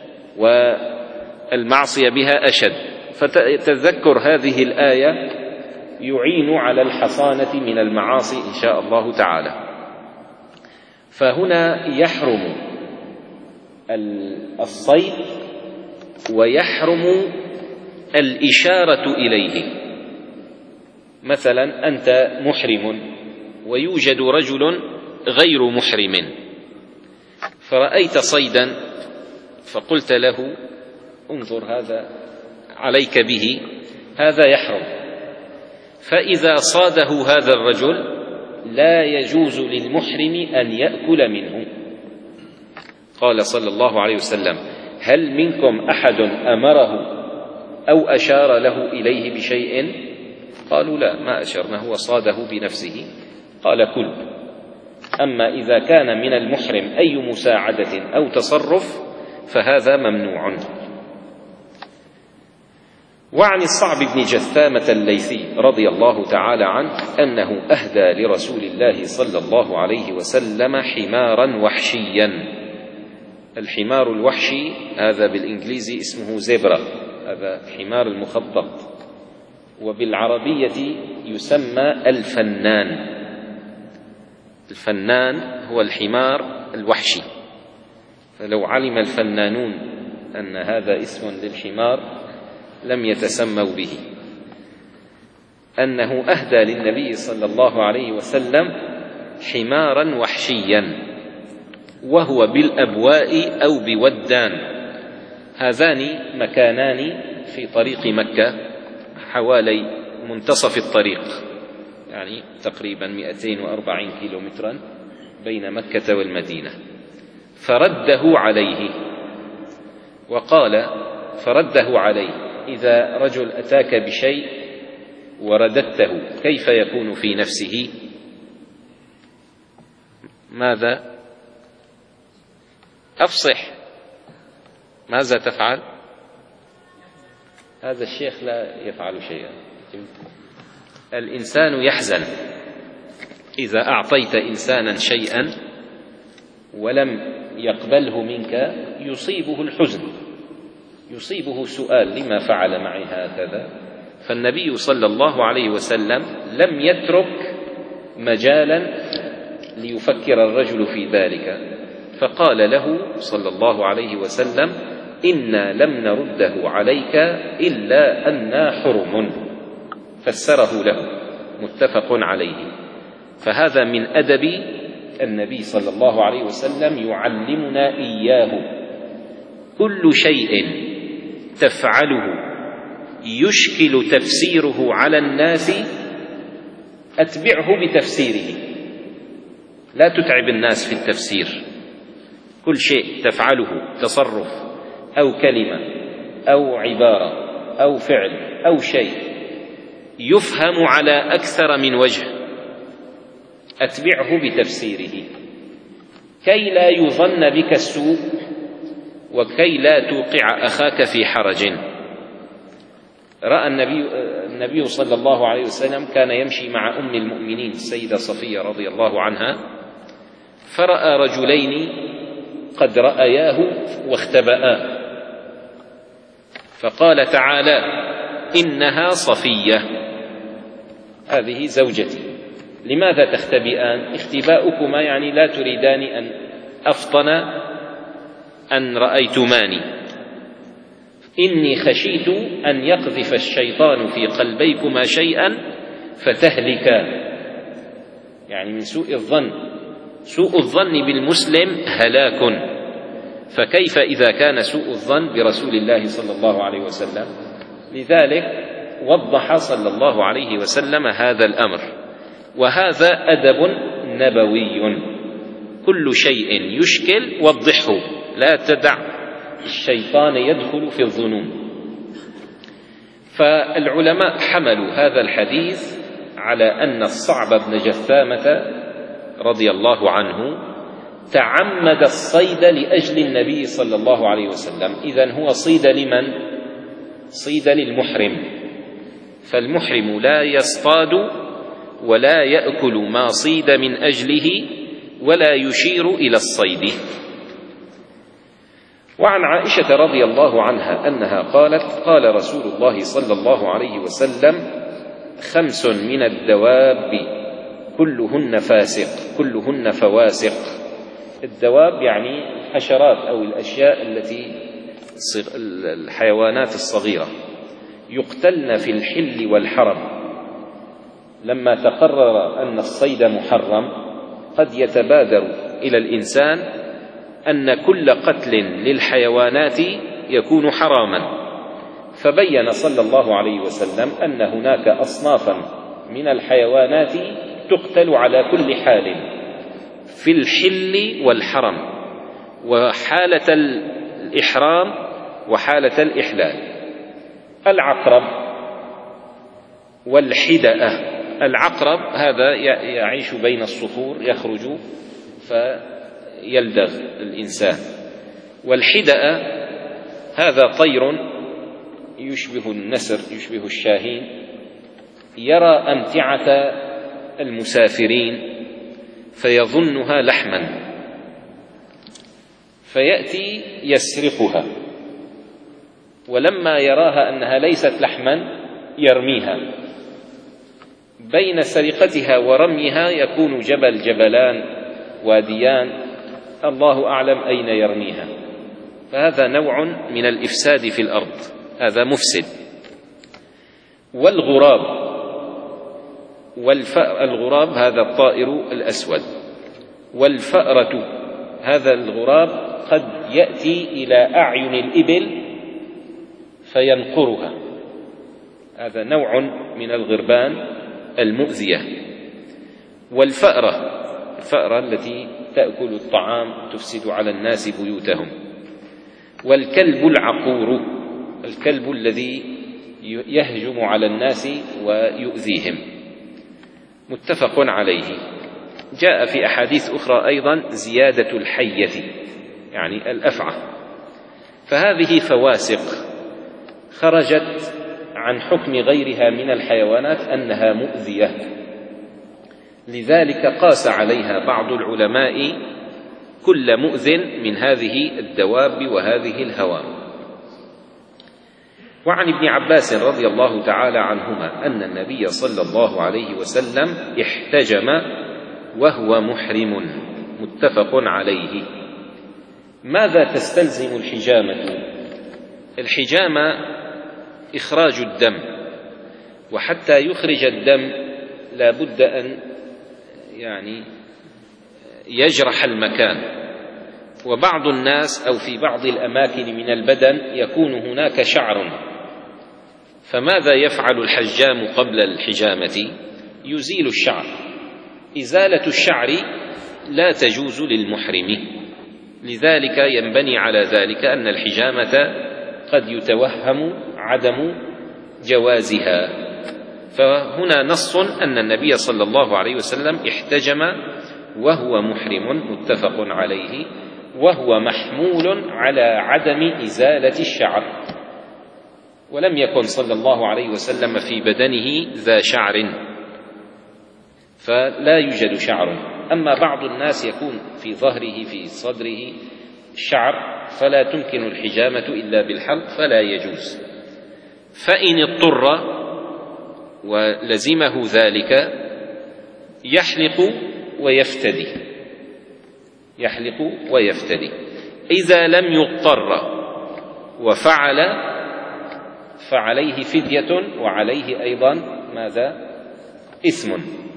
والمعصية بها أشد. فتذكر هذه الآية يعين على الحصانة من المعاصي إن شاء الله تعالى. فهنا يحرم الصيد ويحرم الإشارة إليه. مثلا أنت محرم ويوجد رجل غير محرم، فرأيت صيدا فقلت له: انظر هذا عليك به، هذا يحرم. فإذا صاده هذا الرجل لا يجوز للمحرم أن يأكل منه. قال صلى الله عليه وسلم: هل منكم أحد أمره أو أشار له إليه بشيء؟ قالوا: لا، ما أشرنا، هو صاده بنفسه. قال: كل. أما إذا كان من المحرم أي مساعدة أو تصرف فهذا ممنوع. وعن الصعب بن جثامة الليثي رضي الله تعالى عنه أنه أهدى لرسول الله صلى الله عليه وسلم حمارا وحشيا. الحمار الوحشي هذا بالإنجليزي اسمه زيبرا، هذا حمار المخطط، وبالعربية يسمى الفنان. الفنان هو الحمار الوحشي. فلو علم الفنانون أن هذا اسم للحمار لم يتسموا به. أنه أهدى للنبي صلى الله عليه وسلم حمارا وحشيا وهو بالأبواء أو بودان. هذان مكانان في طريق مكة حوالي منتصف الطريق، يعني تقريبا مئتين وأربعين كيلومترا بين مكة والمدينة. فرده عليه وقال فرده عليه: إذا رجل أتاك بشيء ورددته كيف يكون في نفسه؟ ماذا؟ أفصح، ماذا تفعل؟ هذا الشيخ لا يفعل شيئا. الإنسان يحزن إذا أعطيت إنسانا شيئا ولم يقبله منك، يصيبه الحزن، يصيبه سؤال: لما فعل معي هكذا؟ فالنبي صلى الله عليه وسلم لم يترك مجالا ليفكر الرجل في ذلك، فقال له صلى الله عليه وسلم: إنا لم نرده عليك إلا أننا حرم، فسره له، متفق عليه. فهذا من أدب النبي صلى الله عليه وسلم، يعلمنا إياه: كل شيء تفعله يشكل تفسيره على الناس أتبعه بتفسيره، لا تتعب الناس في التفسير. كل شيء تفعله، تصرف أو كلمة أو عبارة أو فعل أو شيء، يفهم على أكثر من وجه، أتبعه بتفسيره كي لا يظن بك السوء وكي لا توقع أخاك في حرج. رأى النبي, النبي صلى الله عليه وسلم كان يمشي مع أم المؤمنين السيدة صفية رضي الله عنها، فرأى رجلين قد رأياه واختبآه، فقال: تعالى إنها صفية، هذه زوجتي، لماذا تختبئان؟ اختباؤكما يعني لا تريدان أن أفطن أن رأيتماني، إني خشيت أن يقذف الشيطان في قلبيكما شيئا فتهلكا، يعني من سوء الظن. سوء الظن بالمسلم هلاك، فكيف إذا كان سوء الظن برسول الله صلى الله عليه وسلم؟ لذلك وضح صلى الله عليه وسلم هذا الأمر، وهذا أدب نبوي. كل شيء يشكل وضحه، لا تدع الشيطان يدخل في الظنون. فالعلماء حملوا هذا الحديث على أن الصعب بن جثامة رضي الله عنه تعمد الصيد لأجل النبي صلى الله عليه وسلم. إذن هو صيد لمن؟ صيد للمحرم، فالمحرم لا يصطاد ولا يأكل ما صيد من أجله ولا يشير إلى الصيد. وعن عائشة رضي الله عنها أنها قالت: قال رسول الله صلى الله عليه وسلم: خمس من الدواب كلهن فاسق كلهن فواسق. الدواب يعني الحشرات أو الأشياء التي الحيوانات الصغيرة، يقتلن في الحل والحرم. لما تقرر أن الصيد محرم قد يتبادر إلى الإنسان أن كل قتل للحيوانات يكون حراما، فبين صلى الله عليه وسلم أن هناك أصنافا من الحيوانات تقتل على كل حال في الحل والحرم، وحالة الإحرام وحالة الإحلال. العقرب والحدأة. العقرب هذا يعيش بين الصخور، يخرج فيلدغ الإنسان. والحدأة هذا طير يشبه النسر، يشبه الشاهين، يرى أمتعة المسافرين فيظنها لحما فيأتي يسرقها، ولما يراها أنها ليست لحما يرميها. بين سرقتها ورميها يكون جبل، جبلان، واديان، الله أعلم أين يرميها. فهذا نوع من الإفساد في الأرض، هذا مفسد. والغراب والفأر، الغراب هذا الطائر الأسود. والفأرة هذا الغراب قد يأتي إلى أعين الإبل فينقرها، هذا نوع من الغربان المؤذية. والفأرة، الفأرة التي تأكل الطعام تفسد على الناس بيوتهم. والكلب العقور، الكلب الذي يهجم على الناس ويؤذيهم، متفق عليه. جاء في أحاديث أخرى أيضا زيادة الحية يعني الأفعى، فهذه فواسق خرجت عن حكم غيرها من الحيوانات أنها مؤذية، لذلك قاس عليها بعض العلماء كل مؤذ من هذه الدواب وهذه الهوام. وعن ابن عباس رضي الله تعالى عنهما أن النبي صلى الله عليه وسلم احتجم وهو محرم، متفق عليه. ماذا تستلزم الحجامة؟ الحجامة إخراج الدم، وحتى يخرج الدم لا بد أن يعني يجرح المكان، وبعض الناس أو في بعض الأماكن من البدن يكون هناك شعر، فماذا يفعل الحجام قبل الحجامة؟ يزيل الشعر. إزالة الشعر لا تجوز للمحرم، لذلك ينبني على ذلك أن الحجامة قد يتوهم عدم جوازها، فهنا نص أن النبي صلى الله عليه وسلم احتجم وهو محرم، متفق عليه، وهو محمول على عدم إزالة الشعر، ولم يكن صلى الله عليه وسلم في بدنه ذا شعر فلا يوجد شعر. أما بعض الناس يكون في ظهره في صدره شعر فلا تمكن الحجامة إلا بالحلق فلا يجوز. فإن اضطر ولزمه ذلك يحلق ويفتدي، يحلق ويفتدي. إذا لم يضطر وفعل فعليه فدية وعليه أيضا ماذا؟ إثم.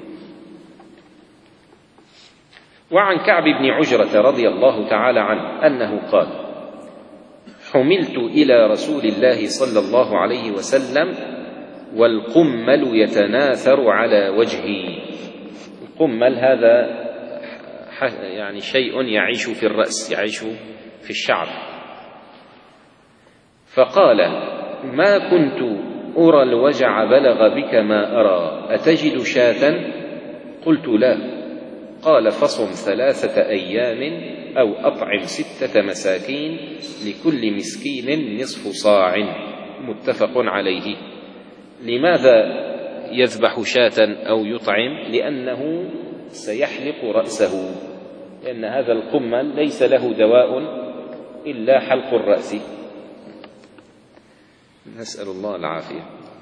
وعن كعب بن عجرة رضي الله تعالى عنه أنه قال: حملت إلى رسول الله صلى الله عليه وسلم والقمل يتناثر على وجهي. القمل هذا يعني شيء يعيش في الرأس، يعيش في الشعر. فقال: ما كنت أرى الوجع بلغ بك ما أرى، أتجد شاة؟ قلت: لا. قال: فصم ثلاثة أيام أو أطعم ستة مساكين لكل مسكين نصف صاع، متفق عليه. لماذا يذبح شاة أو يطعم؟ لأنه سيحلق رأسه، لأن هذا القمل ليس له دواء إلا حلق الرأس. نسأل الله العافية.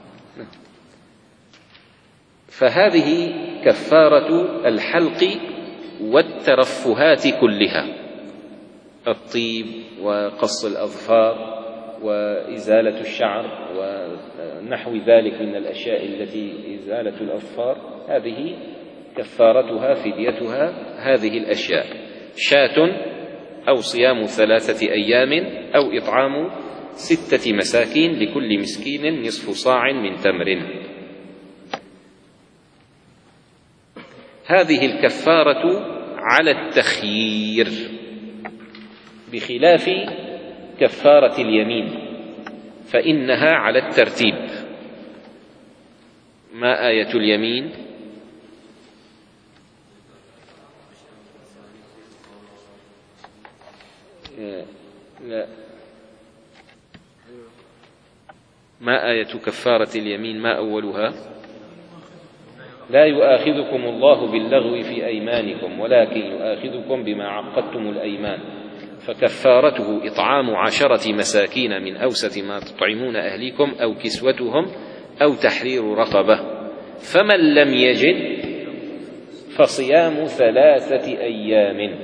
فهذه كفارة الحلق والترفهات كلها: الطيب وقص الأظفار وإزالة الشعر ونحو ذلك من الأشياء التي إزالة الأظفار، هذه كفارتها فديتها هذه الأشياء: شاة أو صيام ثلاثة أيام أو إطعام ستة مساكين لكل مسكين نصف صاع من تمر. هذه الكفارة على التخيير، بخلاف كفارة اليمين فإنها على الترتيب. ما آية اليمين؟ لا. ما آية كفارة اليمين؟ ما أولها؟ لا يؤاخذكم الله باللغو في أيمانكم ولكن يؤاخذكم بما عقدتم الأيمان، فكفارته إطعام عشرة مساكين من أوسط ما تطعمون أهليكم أو كسوتهم أو تحرير رقبة، فمن لم يجد فصيام ثلاثة أيام،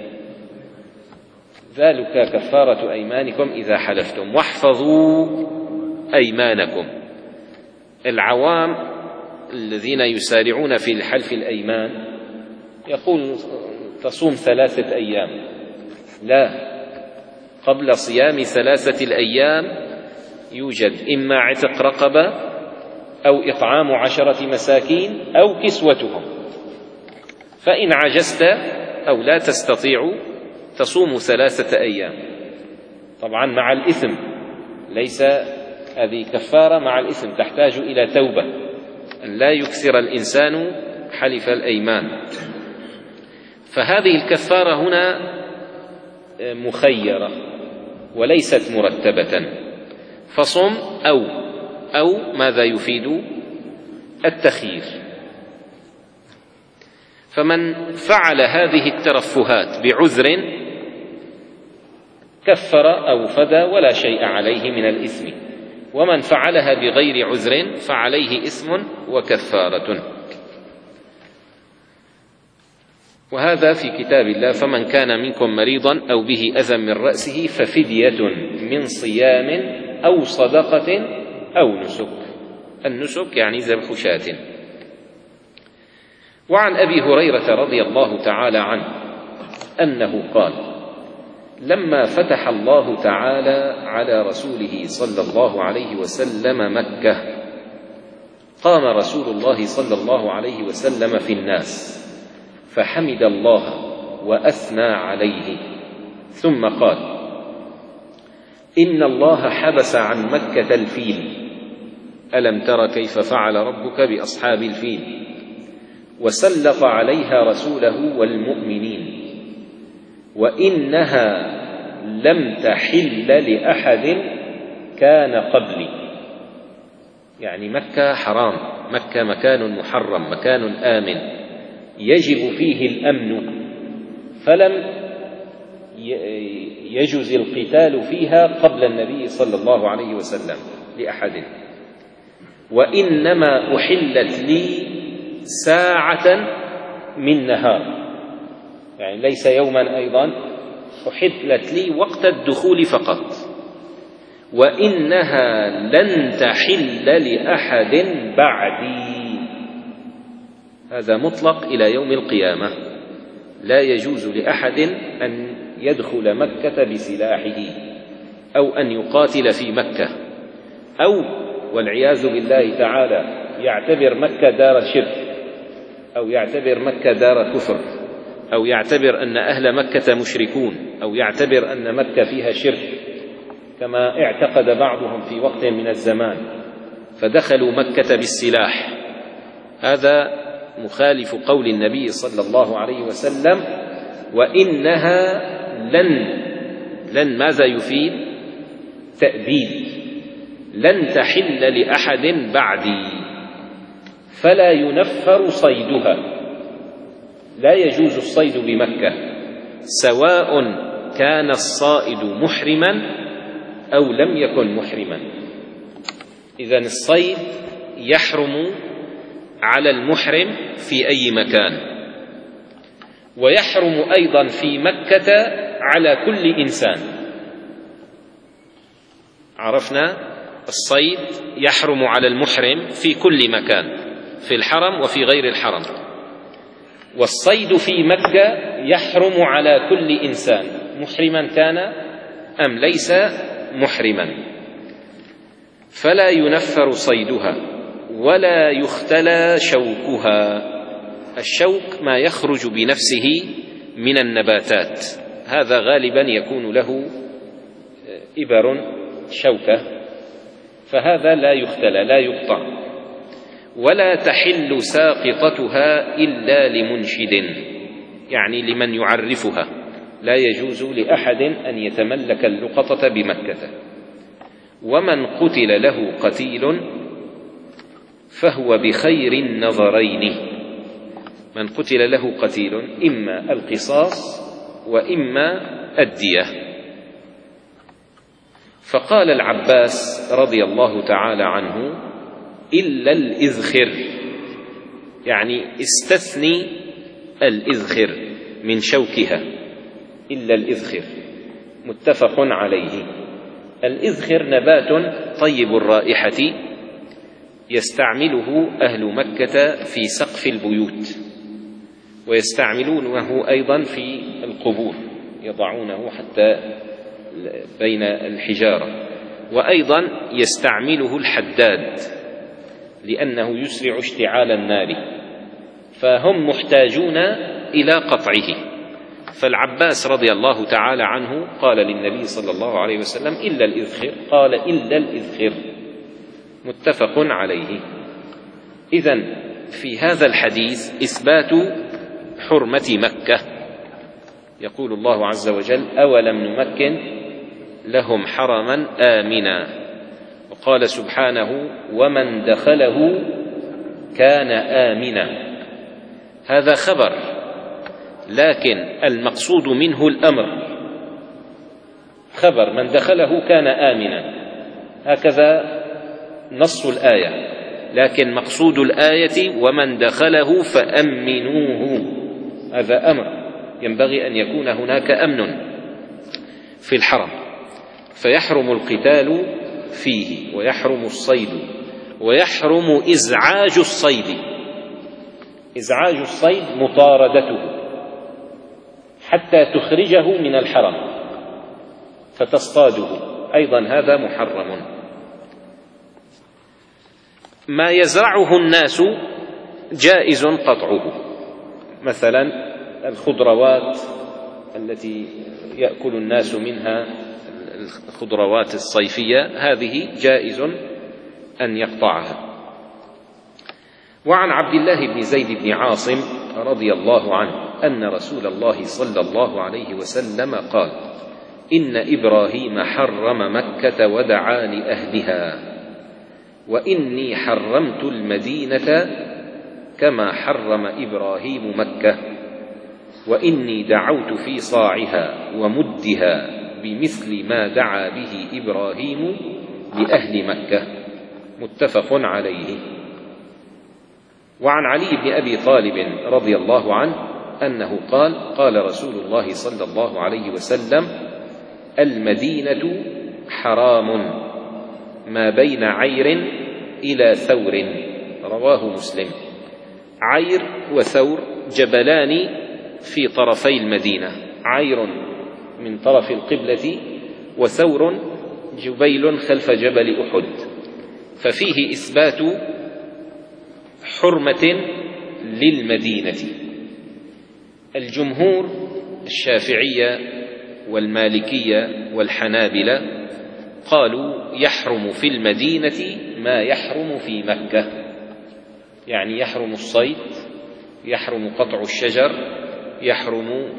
ذلك كفارة أيمانكم إذا حلفتم، واحفظوا أيمانكم. العوام الذين يسارعون في الحلف الأيمان يقول تصوم ثلاثة أيام، لا، قبل صيام ثلاثة الأيام يوجد إما عتق رقبة أو إطعام عشرة مساكين أو كسوتهم، فإن عجزت أو لا تستطيع تصوم ثلاثة أيام. طبعا مع الإثم، ليس هذه كفارة مع الإثم، تحتاج إلى توبة أن لا يكثر الإنسان حلف الأيمان. فهذه الكفارة هنا مخيرة وليست مرتبة، فصم أو أو ماذا يفيد؟ التخيير. فمن فعل هذه الترفهات بعذر كفر أو فدى ولا شيء عليه من الإثم، ومن فعلها بغير عذر فعليه إثم وكفارة. وهذا في كتاب الله: فمن كان منكم مريضا أو به أذى من رأسه ففدية من صيام أو صدقة أو نسك. النسك يعني ذبح شاة. وعن أبي هريرة رضي الله تعالى عنه أنه قال: لما فتح الله تعالى على رسوله صلى الله عليه وسلم مكة قام رسول الله صلى الله عليه وسلم في الناس فحمد الله وأثنى عليه، ثم قال: إن الله حبس عن مكة الفيل، ألم تر كيف فعل ربك بأصحاب الفيل، وسلط عليها رسوله والمؤمنين، وإنها لم تحل لأحد كان قبلي. يعني مكة حرام، مكة مكان محرم، مكان آمن يجب فيه الأمن، فلم يجز القتال فيها قبل النبي صلى الله عليه وسلم لأحد، وإنما أحلت لي ساعة من نهار، يعني ليس يوما أيضا، أحلت لي وقت الدخول فقط، وإنها لن تحل لأحد بعدي. هذا مطلق إلى يوم القيامة، لا يجوز لأحد أن يدخل مكة بسلاحه أو أن يقاتل في مكة، أو والعياذ بالله تعالى يعتبر مكة دار شرك، أو يعتبر مكة دار كفر، أو يعتبر أن أهل مكة مشركون، أو يعتبر أن مكة فيها شرك كما اعتقد بعضهم في وقت من الزمان فدخلوا مكة بالسلاح. هذا مخالف قول النبي صلى الله عليه وسلم: وإنها لن لن ماذا يفيد؟ تأبيد، لن تحل لأحد بعدي، فلا ينفر صيدها، لا يجوز الصيد بمكة، سواء كان الصائد محرما أو لم يكن محرما. إذن الصيد يحرم على المحرم في أي مكان، ويحرم أيضا في مكة على كل إنسان. عرفنا الصيد يحرم على المحرم في كل مكان، في الحرم وفي غير الحرم، والصيد في مكة يحرم على كل إنسان محرما كان أم ليس محرما، فلا ينفر صيدها ولا يختلى شوكها. الشوك ما يخرج بنفسه من النباتات، هذا غالبا يكون له إبر شوكة، فهذا لا يختلى لا يقطع. ولا تحل ساقطتها إلا لمنشد، يعني لمن يعرفها، لا يجوز لأحد أن يتملك اللقطة بمكة. ومن قتل له قتيل فهو بخير النظرين، من قتل له قتيل إما القصاص وإما الدية. فقال العباس رضي الله تعالى عنه: إلا الإذخر، يعني استثني الإذخر من شوكها، إلا الإذخر، متفق عليه. الإذخر نبات طيب الرائحة يستعمله أهل مكة في سقف البيوت، ويستعملونه أيضا في القبور، يضعونه حتى بين الحجارة، وأيضا يستعمله الحداد لأنه يسرع اشتعال النار، فهم محتاجون إلى قطعه. فالعباس رضي الله تعالى عنه قال للنبي صلى الله عليه وسلم: إلا الإذخر. قال: إلا الإذخر، متفق عليه. إذن في هذا الحديث إثبات حرمة مكة. يقول الله عز وجل: أولم نمكن لهم حرما آمنا. وقال سبحانه: ومن دخله كان آمنا. هذا خبر، لكن المقصود منه الأمر. خبر من دخله كان آمنا، هكذا نص الآية، لكن مقصود الآية ومن دخله فأمنوه، هذا أمر، ينبغي أن يكون هناك أمن في الحرم، فيحرم القتال فيه، ويحرم الصيد، ويحرم إزعاج الصيد. إزعاج الصيد مطاردته حتى تخرجه من الحرم فتصطاده، أيضا هذا محرم. ما يزرعه الناس جائز قطعه، مثلا الخضروات التي يأكل الناس منها، الخضروات الصيفية، هذه جائز أن يقطعها. وعن عبد الله بن زيد بن عاصم رضي الله عنه أن رسول الله صلى الله عليه وسلم قال: إن إبراهيم حرم مكة ودعا لأهلها، وإني حرمت المدينة كما حرم إبراهيم مكة، وإني دعوت في صاعها ومدها بمثل ما دعا به إبراهيم لأهل مكة، متفق عليه. وعن علي بن أبي طالب رضي الله عنه أنه قال: قال رسول الله صلى الله عليه وسلم: المدينة حرام ما بين عير إلى ثور. رواه مسلم. عير وثور جبلان في طرفي المدينة، عير من طرف القبلة، وثور جبيل خلف جبل أحد، ففيه إثبات حرمة للمدينة. الجمهور الشافعية والمالكية والحنابلة قالوا يحرم في المدينة ما يحرم في مكة، يعني يحرم الصيد، يحرم قطع الشجر، يحرم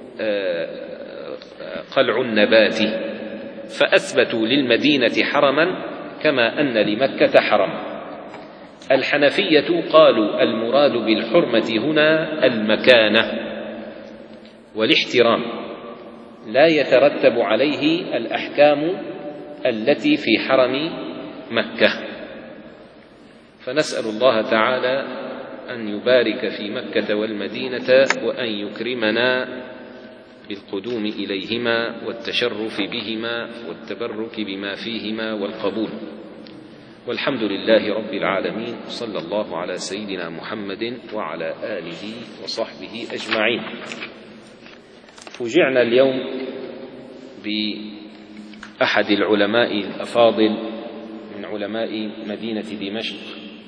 قلع النبات، فأثبتوا للمدينة حرما كما أن لمكة حرم. الحنفية قالوا المراد بالحرمة هنا المكانة والاحترام، لا يترتب عليه الأحكام التي في حرم مكة. فنسأل الله تعالى أن يبارك في مكة والمدينة، وأن يكرمنا بالقدوم إليهما والتشرف بهما والتبرك بما فيهما والقبول. والحمد لله رب العالمين، صلى الله على سيدنا محمد وعلى آله وصحبه أجمعين. فوجئنا اليوم بأحد العلماء الأفاضل من علماء مدينة دمشق،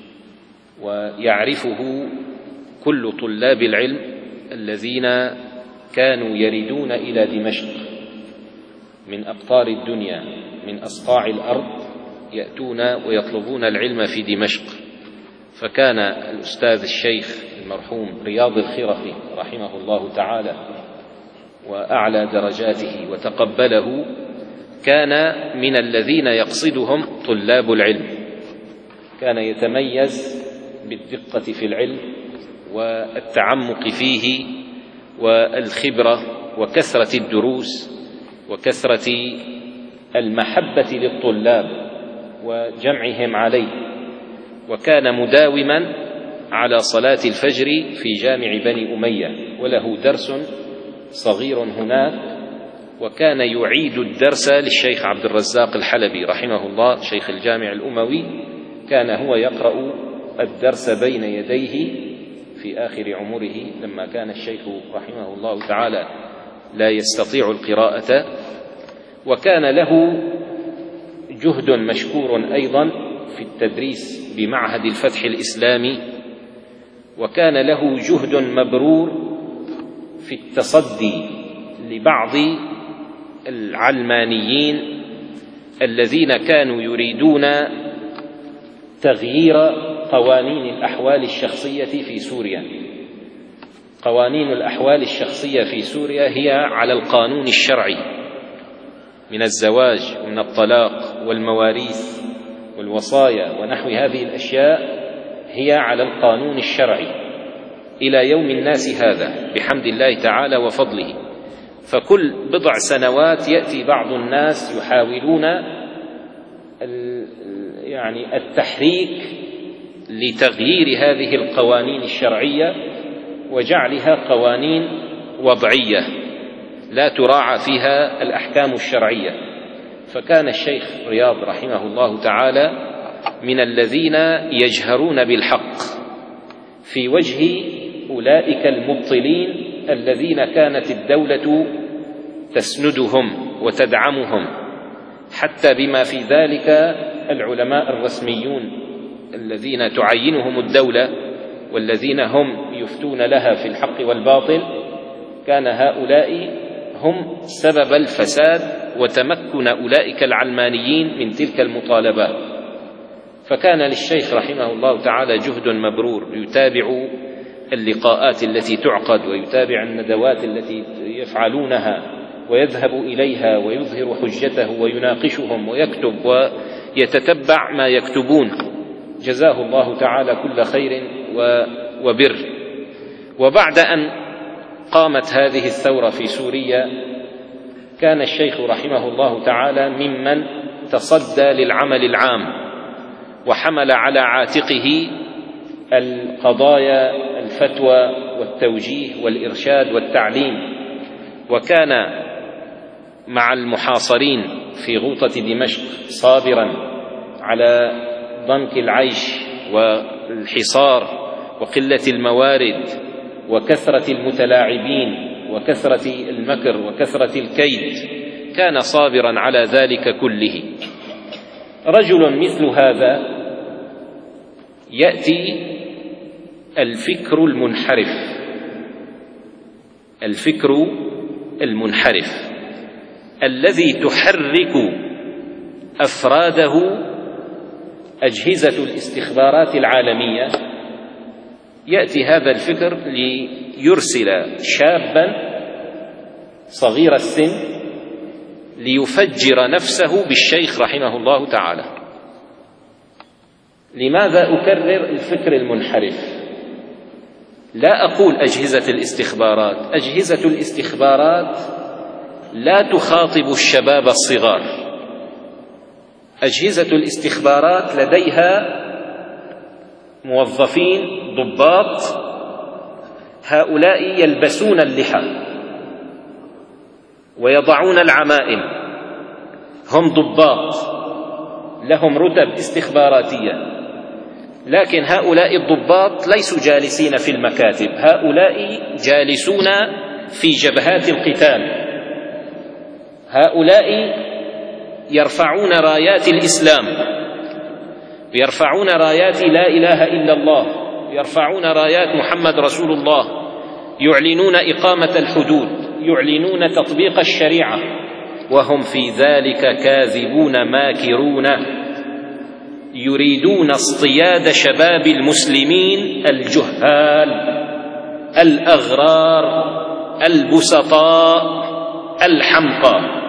ويعرفه كل طلاب العلم الذين كانوا يردون إلى دمشق من أقطار الدنيا، من أصقاع الأرض، يأتون ويطلبون العلم في دمشق. فكان الأستاذ الشيخ المرحوم رياض الخرقي رحمه الله تعالى وأعلى درجاته وتقبله، كان من الذين يقصدهم طلاب العلم، كان يتميز بالدقة في العلم والتعمق فيه والخبرة وكثرة الدروس وكثرة المحبة للطلاب وجمعهم عليه. وكان مداوما على صلاة الفجر في جامع بني أمية، وله درس صغير هناك، وكان يعيد الدرس للشيخ عبد الرزاق الحلبي رحمه الله شيخ الجامع الأموي، كان هو يقرأ الدرس بين يديه في آخر عمره لما كان الشيخ رحمه الله تعالى لا يستطيع القراءة. وكان له جهد مشكور أيضا في التدريس بمعهد الفتح الإسلامي، وكان له جهد مبرور في التصدي لبعض العلمانيين الذين كانوا يريدون تغيير قوانين الأحوال الشخصية في سوريا. قوانين الأحوال الشخصية في سوريا هي على القانون الشرعي من الزواج ومن الطلاق والمواريث والوصايا ونحو هذه الأشياء، هي على القانون الشرعي إلى يوم الناس هذا بحمد الله تعالى وفضله. فكل بضع سنوات يأتي بعض الناس يحاولون يعني التحريك لتغيير هذه القوانين الشرعية وجعلها قوانين وضعية لا تراعى فيها الأحكام الشرعية. فكان الشيخ رياض رحمه الله تعالى من الذين يجهرون بالحق في وجه أولئك المبطلين الذين كانت الدولة تسندهم وتدعمهم، حتى بما في ذلك العلماء الرسميون الذين تعينهم الدولة والذين هم يفتون لها في الحق والباطل، كان هؤلاء هم سبب الفساد وتمكن أولئك العلمانيين من تلك المطالبات. فكان للشيخ رحمه الله تعالى جهد مبرور، يتابع اللقاءات التي تعقد ويتابع الندوات التي يفعلونها ويذهب إليها ويظهر حجته ويناقشهم ويكتب ويتتبع ما يكتبون، جزاه الله تعالى كل خير وبر. وبعد أن قامت هذه الثورة في سوريا كان الشيخ رحمه الله تعالى ممن تصدى للعمل العام وحمل على عاتقه القضايا الفتوى والتوجيه والإرشاد والتعليم، وكان مع المحاصرين في غوطة دمشق صابرا على ضنك العيش والحصار وقلة الموارد وكثرة المتلاعبين وكثرة المكر وكثرة الكيد، كان صابرا على ذلك كله. رجل مثل هذا يأتي الفكر المنحرف، الفكر المنحرف الذي تحرك أفراده أجهزة الاستخبارات العالمية. يأتي هذا الفكر ليرسل شابا صغير السن ليفجر نفسه بالشيخ رحمه الله تعالى. لماذا أكرر الفكر المنحرف؟ لا أقول أجهزة الاستخبارات، أجهزة الاستخبارات لا تخاطب الشباب الصغار. أجهزة الاستخبارات لديها موظفين ضباط، هؤلاء يلبسون اللحى ويضعون العمائم، هم ضباط لهم رتب استخباراتية، لكن هؤلاء الضباط ليسوا جالسين في المكاتب، هؤلاء جالسون في جبهات القتال، هؤلاء يرفعون رايات الإسلام، يرفعون رايات لا إله إلا الله، يرفعون رايات محمد رسول الله، يعلنون إقامة الحدود، يعلنون تطبيق الشريعة، وهم في ذلك كاذبون ماكرون، يريدون اصطياد شباب المسلمين الجهال الأغرار البسطاء الحمقى.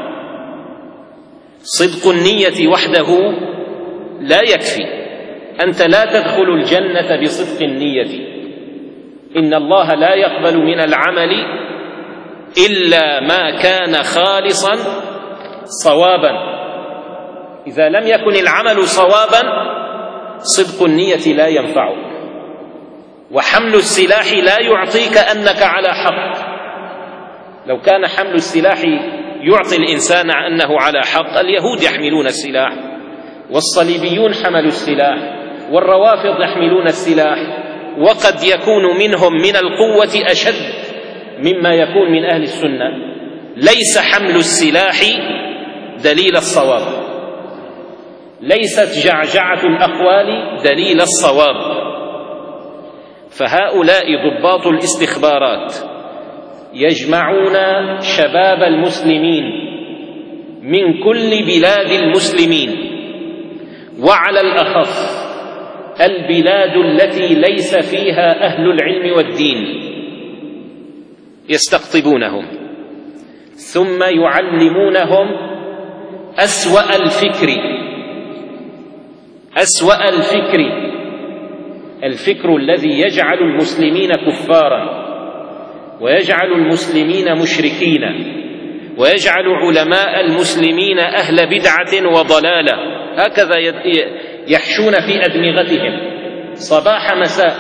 صدق النية وحده لا يكفي، أنت لا تدخل الجنة بصدق النية، إن الله لا يقبل من العمل إلا ما كان خالصا صوابا. إذا لم يكن العمل صوابا صدق النية لا ينفعك، وحمل السلاح لا يعطيك أنك على حق. لو كان حمل السلاح يعطي الإنسان أنه على حق، اليهود يحملون السلاح، والصليبيون حملوا السلاح، والروافض يحملون السلاح، وقد يكون منهم من القوة أشد مما يكون من أهل السنة. ليس حمل السلاح دليل الصواب، ليست جعجعة الأقوال دليل الصواب. فهؤلاء ضباط الاستخبارات يجمعون شباب المسلمين من كل بلاد المسلمين، وعلى الأخص البلاد التي ليس فيها أهل العلم والدين، يستقطبونهم ثم يعلمونهم أسوأ الفكر أسوأ الفكر الفكر الذي يجعل المسلمين كفارا، ويجعل المسلمين مشركين، ويجعل علماء المسلمين أهل بدعة وضلالة. هكذا يحشون في أدمغتهم صباح مساء.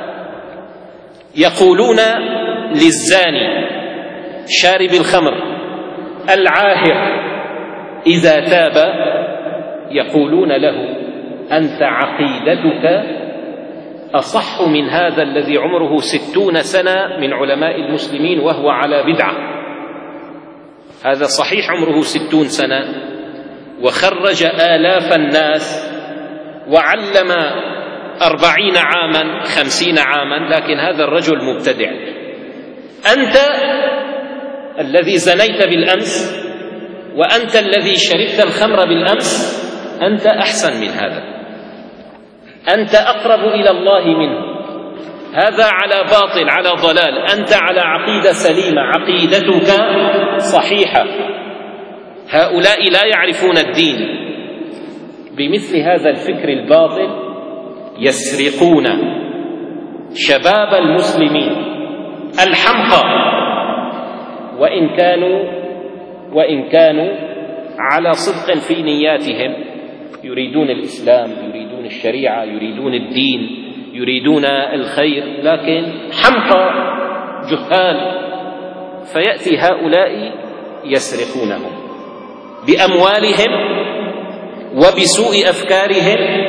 يقولون للزاني شارب الخمر العاهر إذا تاب، يقولون له: أنت عقيدتك أصح من هذا الذي عمره ستون سنة من علماء المسلمين وهو على بدعة. هذا صحيح عمره ستون سنة وخرج آلاف الناس وعلم أربعين عاما خمسين عاما، لكن هذا الرجل مبتدع. أنت الذي زنيت بالأمس، وأنت الذي شربت الخمر بالأمس، أنت أحسن من هذا، أنت أقرب إلى الله منه. هذا على باطل، على ضلال، أنت على عقيدة سليمة، عقيدتك صحيحة. هؤلاء لا يعرفون الدين. بمثل هذا الفكر الباطل يسرقون شباب المسلمين الحمقى، وإن كانوا وإن كانوا على صدق في نياتهم، يريدون الإسلام، يريدون الشريعة، يريدون الدين، يريدون الخير، لكن حمقى جهال. فيأتي هؤلاء يسرقونهم بأموالهم وبسوء أفكارهم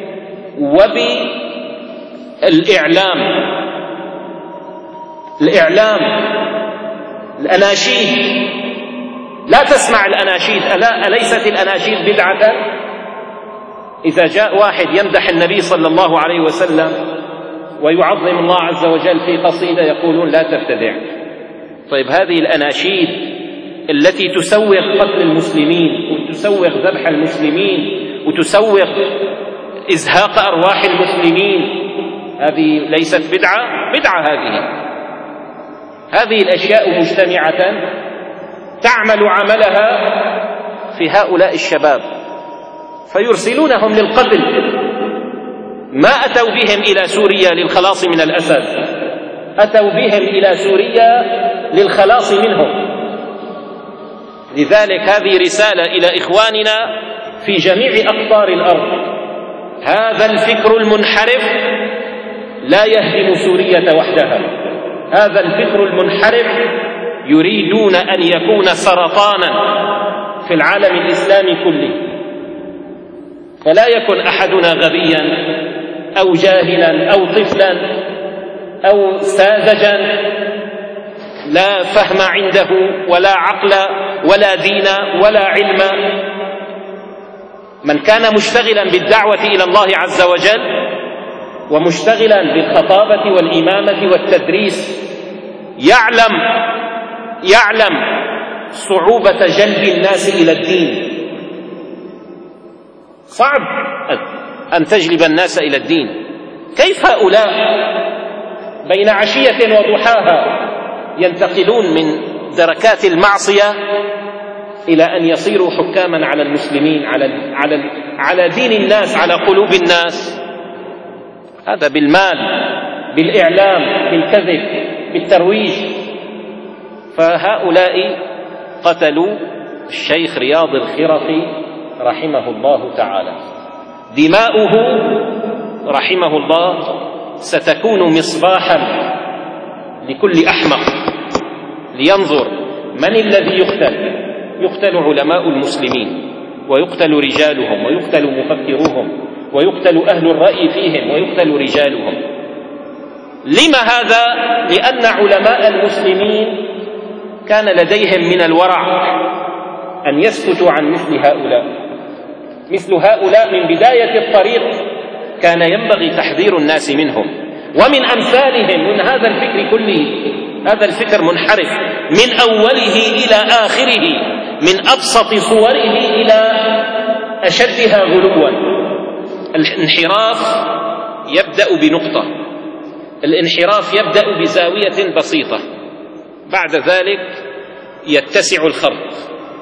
وبالإعلام الإعلام الأناشيد. لا تسمع الأناشيد. ألا أليست الأناشيد بدعة؟ إذا جاء واحد يمدح النبي صلى الله عليه وسلم ويعظم الله عز وجل في قصيدة يقولون لا تبتدع. طيب هذه الأناشيد التي تسوغ قتل المسلمين وتسوغ ذبح المسلمين وتسوغ إزهاق أرواح المسلمين، هذه ليست بدعة؟ بدعة هذه. هذه الأشياء مجتمعة تعمل عملها في هؤلاء الشباب، فيرسلونهم للقتل. ما أتوا بهم إلى سوريا للخلاص من الأسد، أتوا بهم إلى سوريا للخلاص منهم. لذلك هذه رسالة إلى إخواننا في جميع أقطار الأرض. هذا الفكر المنحرف لا يهدم سوريا وحدها. هذا الفكر المنحرف يريدون أن يكون سرطانا في العالم الإسلامي كله. فلا يكن أحدنا غبيا أو جاهلا أو طفلا أو ساذجا لا فهم عنده ولا عقل ولا دين ولا علم. من كان مشتغلا بالدعوة إلى الله عز وجل ومشتغلا بالخطابة والإمامة والتدريس يعلم يعلم صعوبة جلب الناس إلى الدين. صعب أن تجلب الناس إلى الدين. كيف هؤلاء بين عشية وضحاها ينتقلون من دركات المعصية إلى أن يصيروا حكاما على المسلمين، على على على دين الناس، على قلوب الناس؟ هذا بالمال، بالإعلام، بالكذب، بالترويج. فهؤلاء قتلوا الشيخ رياض الخرقي رحمه الله تعالى. دماؤه رحمه الله ستكون مصباحا لكل أحمق لينظر من الذي يقتل. يقتل علماء المسلمين، ويقتل رجالهم، ويقتل مفكروهم، ويقتل أهل الرأي فيهم، ويقتل رجالهم. لما هذا؟ لأن علماء المسلمين كان لديهم من الورع أن يسكتوا عن مثل هؤلاء. مثل هؤلاء من بداية الطريق كان ينبغي تحذير الناس منهم ومن أمثالهم، من هذا الفكر كله. هذا الفكر منحرف من أوله إلى آخره، من أبسط صوره إلى أشدها غلوا. الانحراف يبدأ بنقطة، الانحراف يبدأ بزاوية بسيطة، بعد ذلك يتسع الخرق.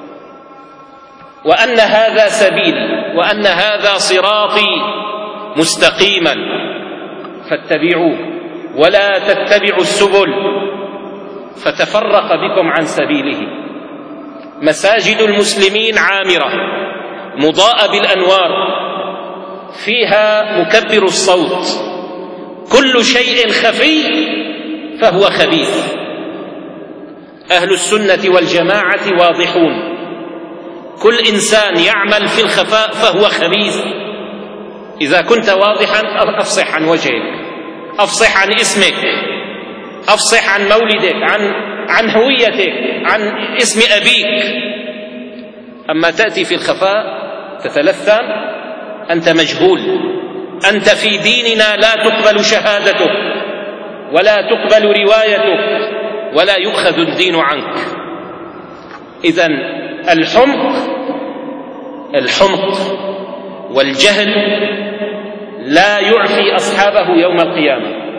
وأن هذا سبيلي وأن هذا صراطي مستقيما فاتبعوه ولا تتبعوا السبل فتفرق بكم عن سبيله. مساجد المسلمين عامرة مضاءة بالأنوار، فيها مكبر الصوت، كل شيء خفي فهو خبيث. أهل السنة والجماعة واضحون، كل إنسان يعمل في الخفاء فهو خبيث. إذا كنت واضحا أفصح عن وجهك، أفصح عن اسمك، أفصح عن مولدك، عن عن هويتك، عن اسم أبيك. أما تأتي في الخفاء تتلثم، أنت مجهول، أنت في ديننا لا تقبل شهادتك ولا تقبل روايتك ولا يؤخذ الدين عنك. إذن الحمق الحمق والجهل لا يعفي أصحابه يوم القيامة.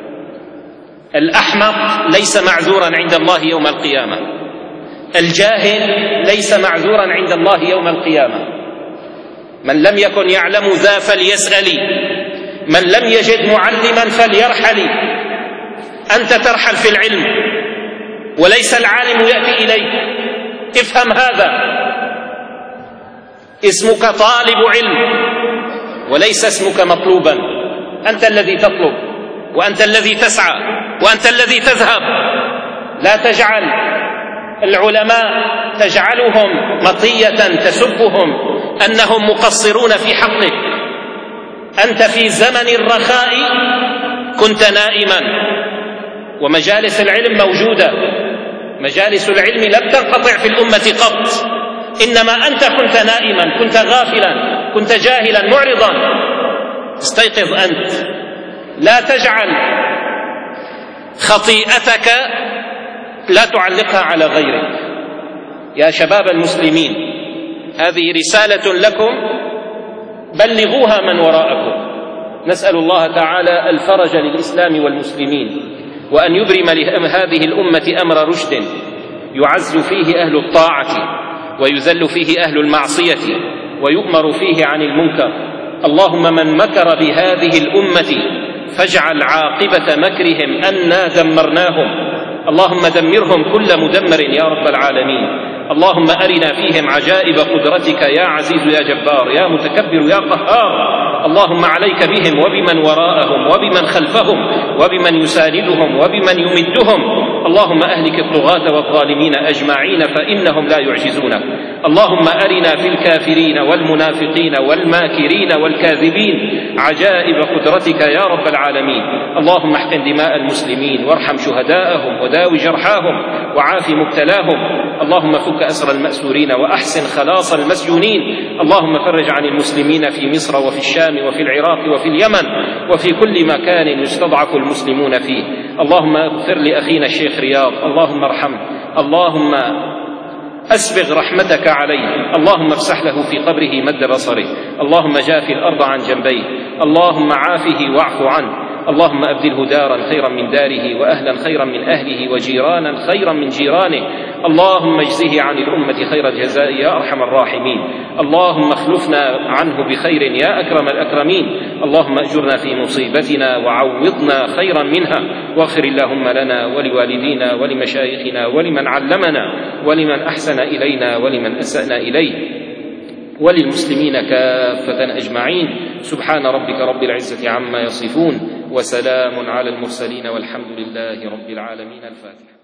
الأحمق ليس معذورا عند الله يوم القيامة، الجاهل ليس معذورا عند الله يوم القيامة. من لم يكن يعلم ذا فليسأل، من لم يجد معلما فليرحل. أنت ترحل في العلم وليس العالم يأتي إليك، افهم هذا. اسمك طالب علم وليس اسمك مطلوبا، أنت الذي تطلب وأنت الذي تسعى وأنت الذي تذهب. لا تجعل العلماء تجعلهم مطية تسبهم أنهم مقصرون في حقك. أنت في زمن الرخاء كنت نائما، ومجالس العلم موجودة، مجالس العلم لم تنقطع في الأمة قط، إنما أنت كنت نائما، كنت غافلا، كنت جاهلا معرضا. استيقظ أنت، لا تجعل خطيئتك لا تعلقها على غيرك. يا شباب المسلمين، هذه رسالة لكم، بلغوها من وراءكم. نسأل الله تعالى الفرج للإسلام والمسلمين، وأن يبرم لهذه الأمة أمر رشد يعز فيه أهل الطاعة ويذل فيه أهل المعصية ويؤمر فيه عن المنكر. اللهم من مكر بهذه الأمة فاجعل عاقبة مكرهم أنا دمرناهم. اللهم دمرهم كل مدمر يا رب العالمين. اللهم أرنا فيهم عجائب قدرتك يا عزيز يا جبار يا متكبر يا قهار. اللهم عليك بهم وبمن وراءهم وبمن خلفهم وبمن يساندهم وبمن يمدهم. اللهم أهلك الطغاة والظالمين أجمعين فإنهم لا يعجزونك. اللهم أرنا في الكافرين والمنافقين والماكرين والكاذبين عجائب قدرتك يا رب العالمين. اللهم احقن دماء المسلمين وارحم شهداءهم وداوي جرحاهم وعاف مبتلاهم. اللهم فك أسر المأسورين وأحسن خلاص المسجونين. اللهم فرج عن المسلمين في مصر وفي الشام وفي العراق وفي اليمن وفي كل مكان يستضعف المسلمون فيه. اللهم اغفر لأخينا الشيخ رياض، اللهم ارحمه، اللهم أسبغ رحمتك عليه، اللهم افسح له في قبره مد بصره، اللهم جاف الأرض عن جنبيه، اللهم عافه واعف عنه، اللهم أبدله دارا خيرا من داره وأهلا خيرا من أهله وجيرانا خيرا من جيرانه. اللهم اجزه عن الأمة خير الجزاء يا أرحم الراحمين. اللهم اخلفنا عنه بخير يا أكرم الأكرمين. اللهم أجرنا في مصيبتنا وعوضنا خيرا منها، واغفر اللهم لنا ولوالدينا ولمشايخنا ولمن علمنا ولمن أحسن إلينا ولمن أسأنا إليه وللمسلمين كافة أجمعين. سبحان ربك رب العزة عما يصفون، وسلام على المرسلين، والحمد لله رب العالمين. الفاتحة.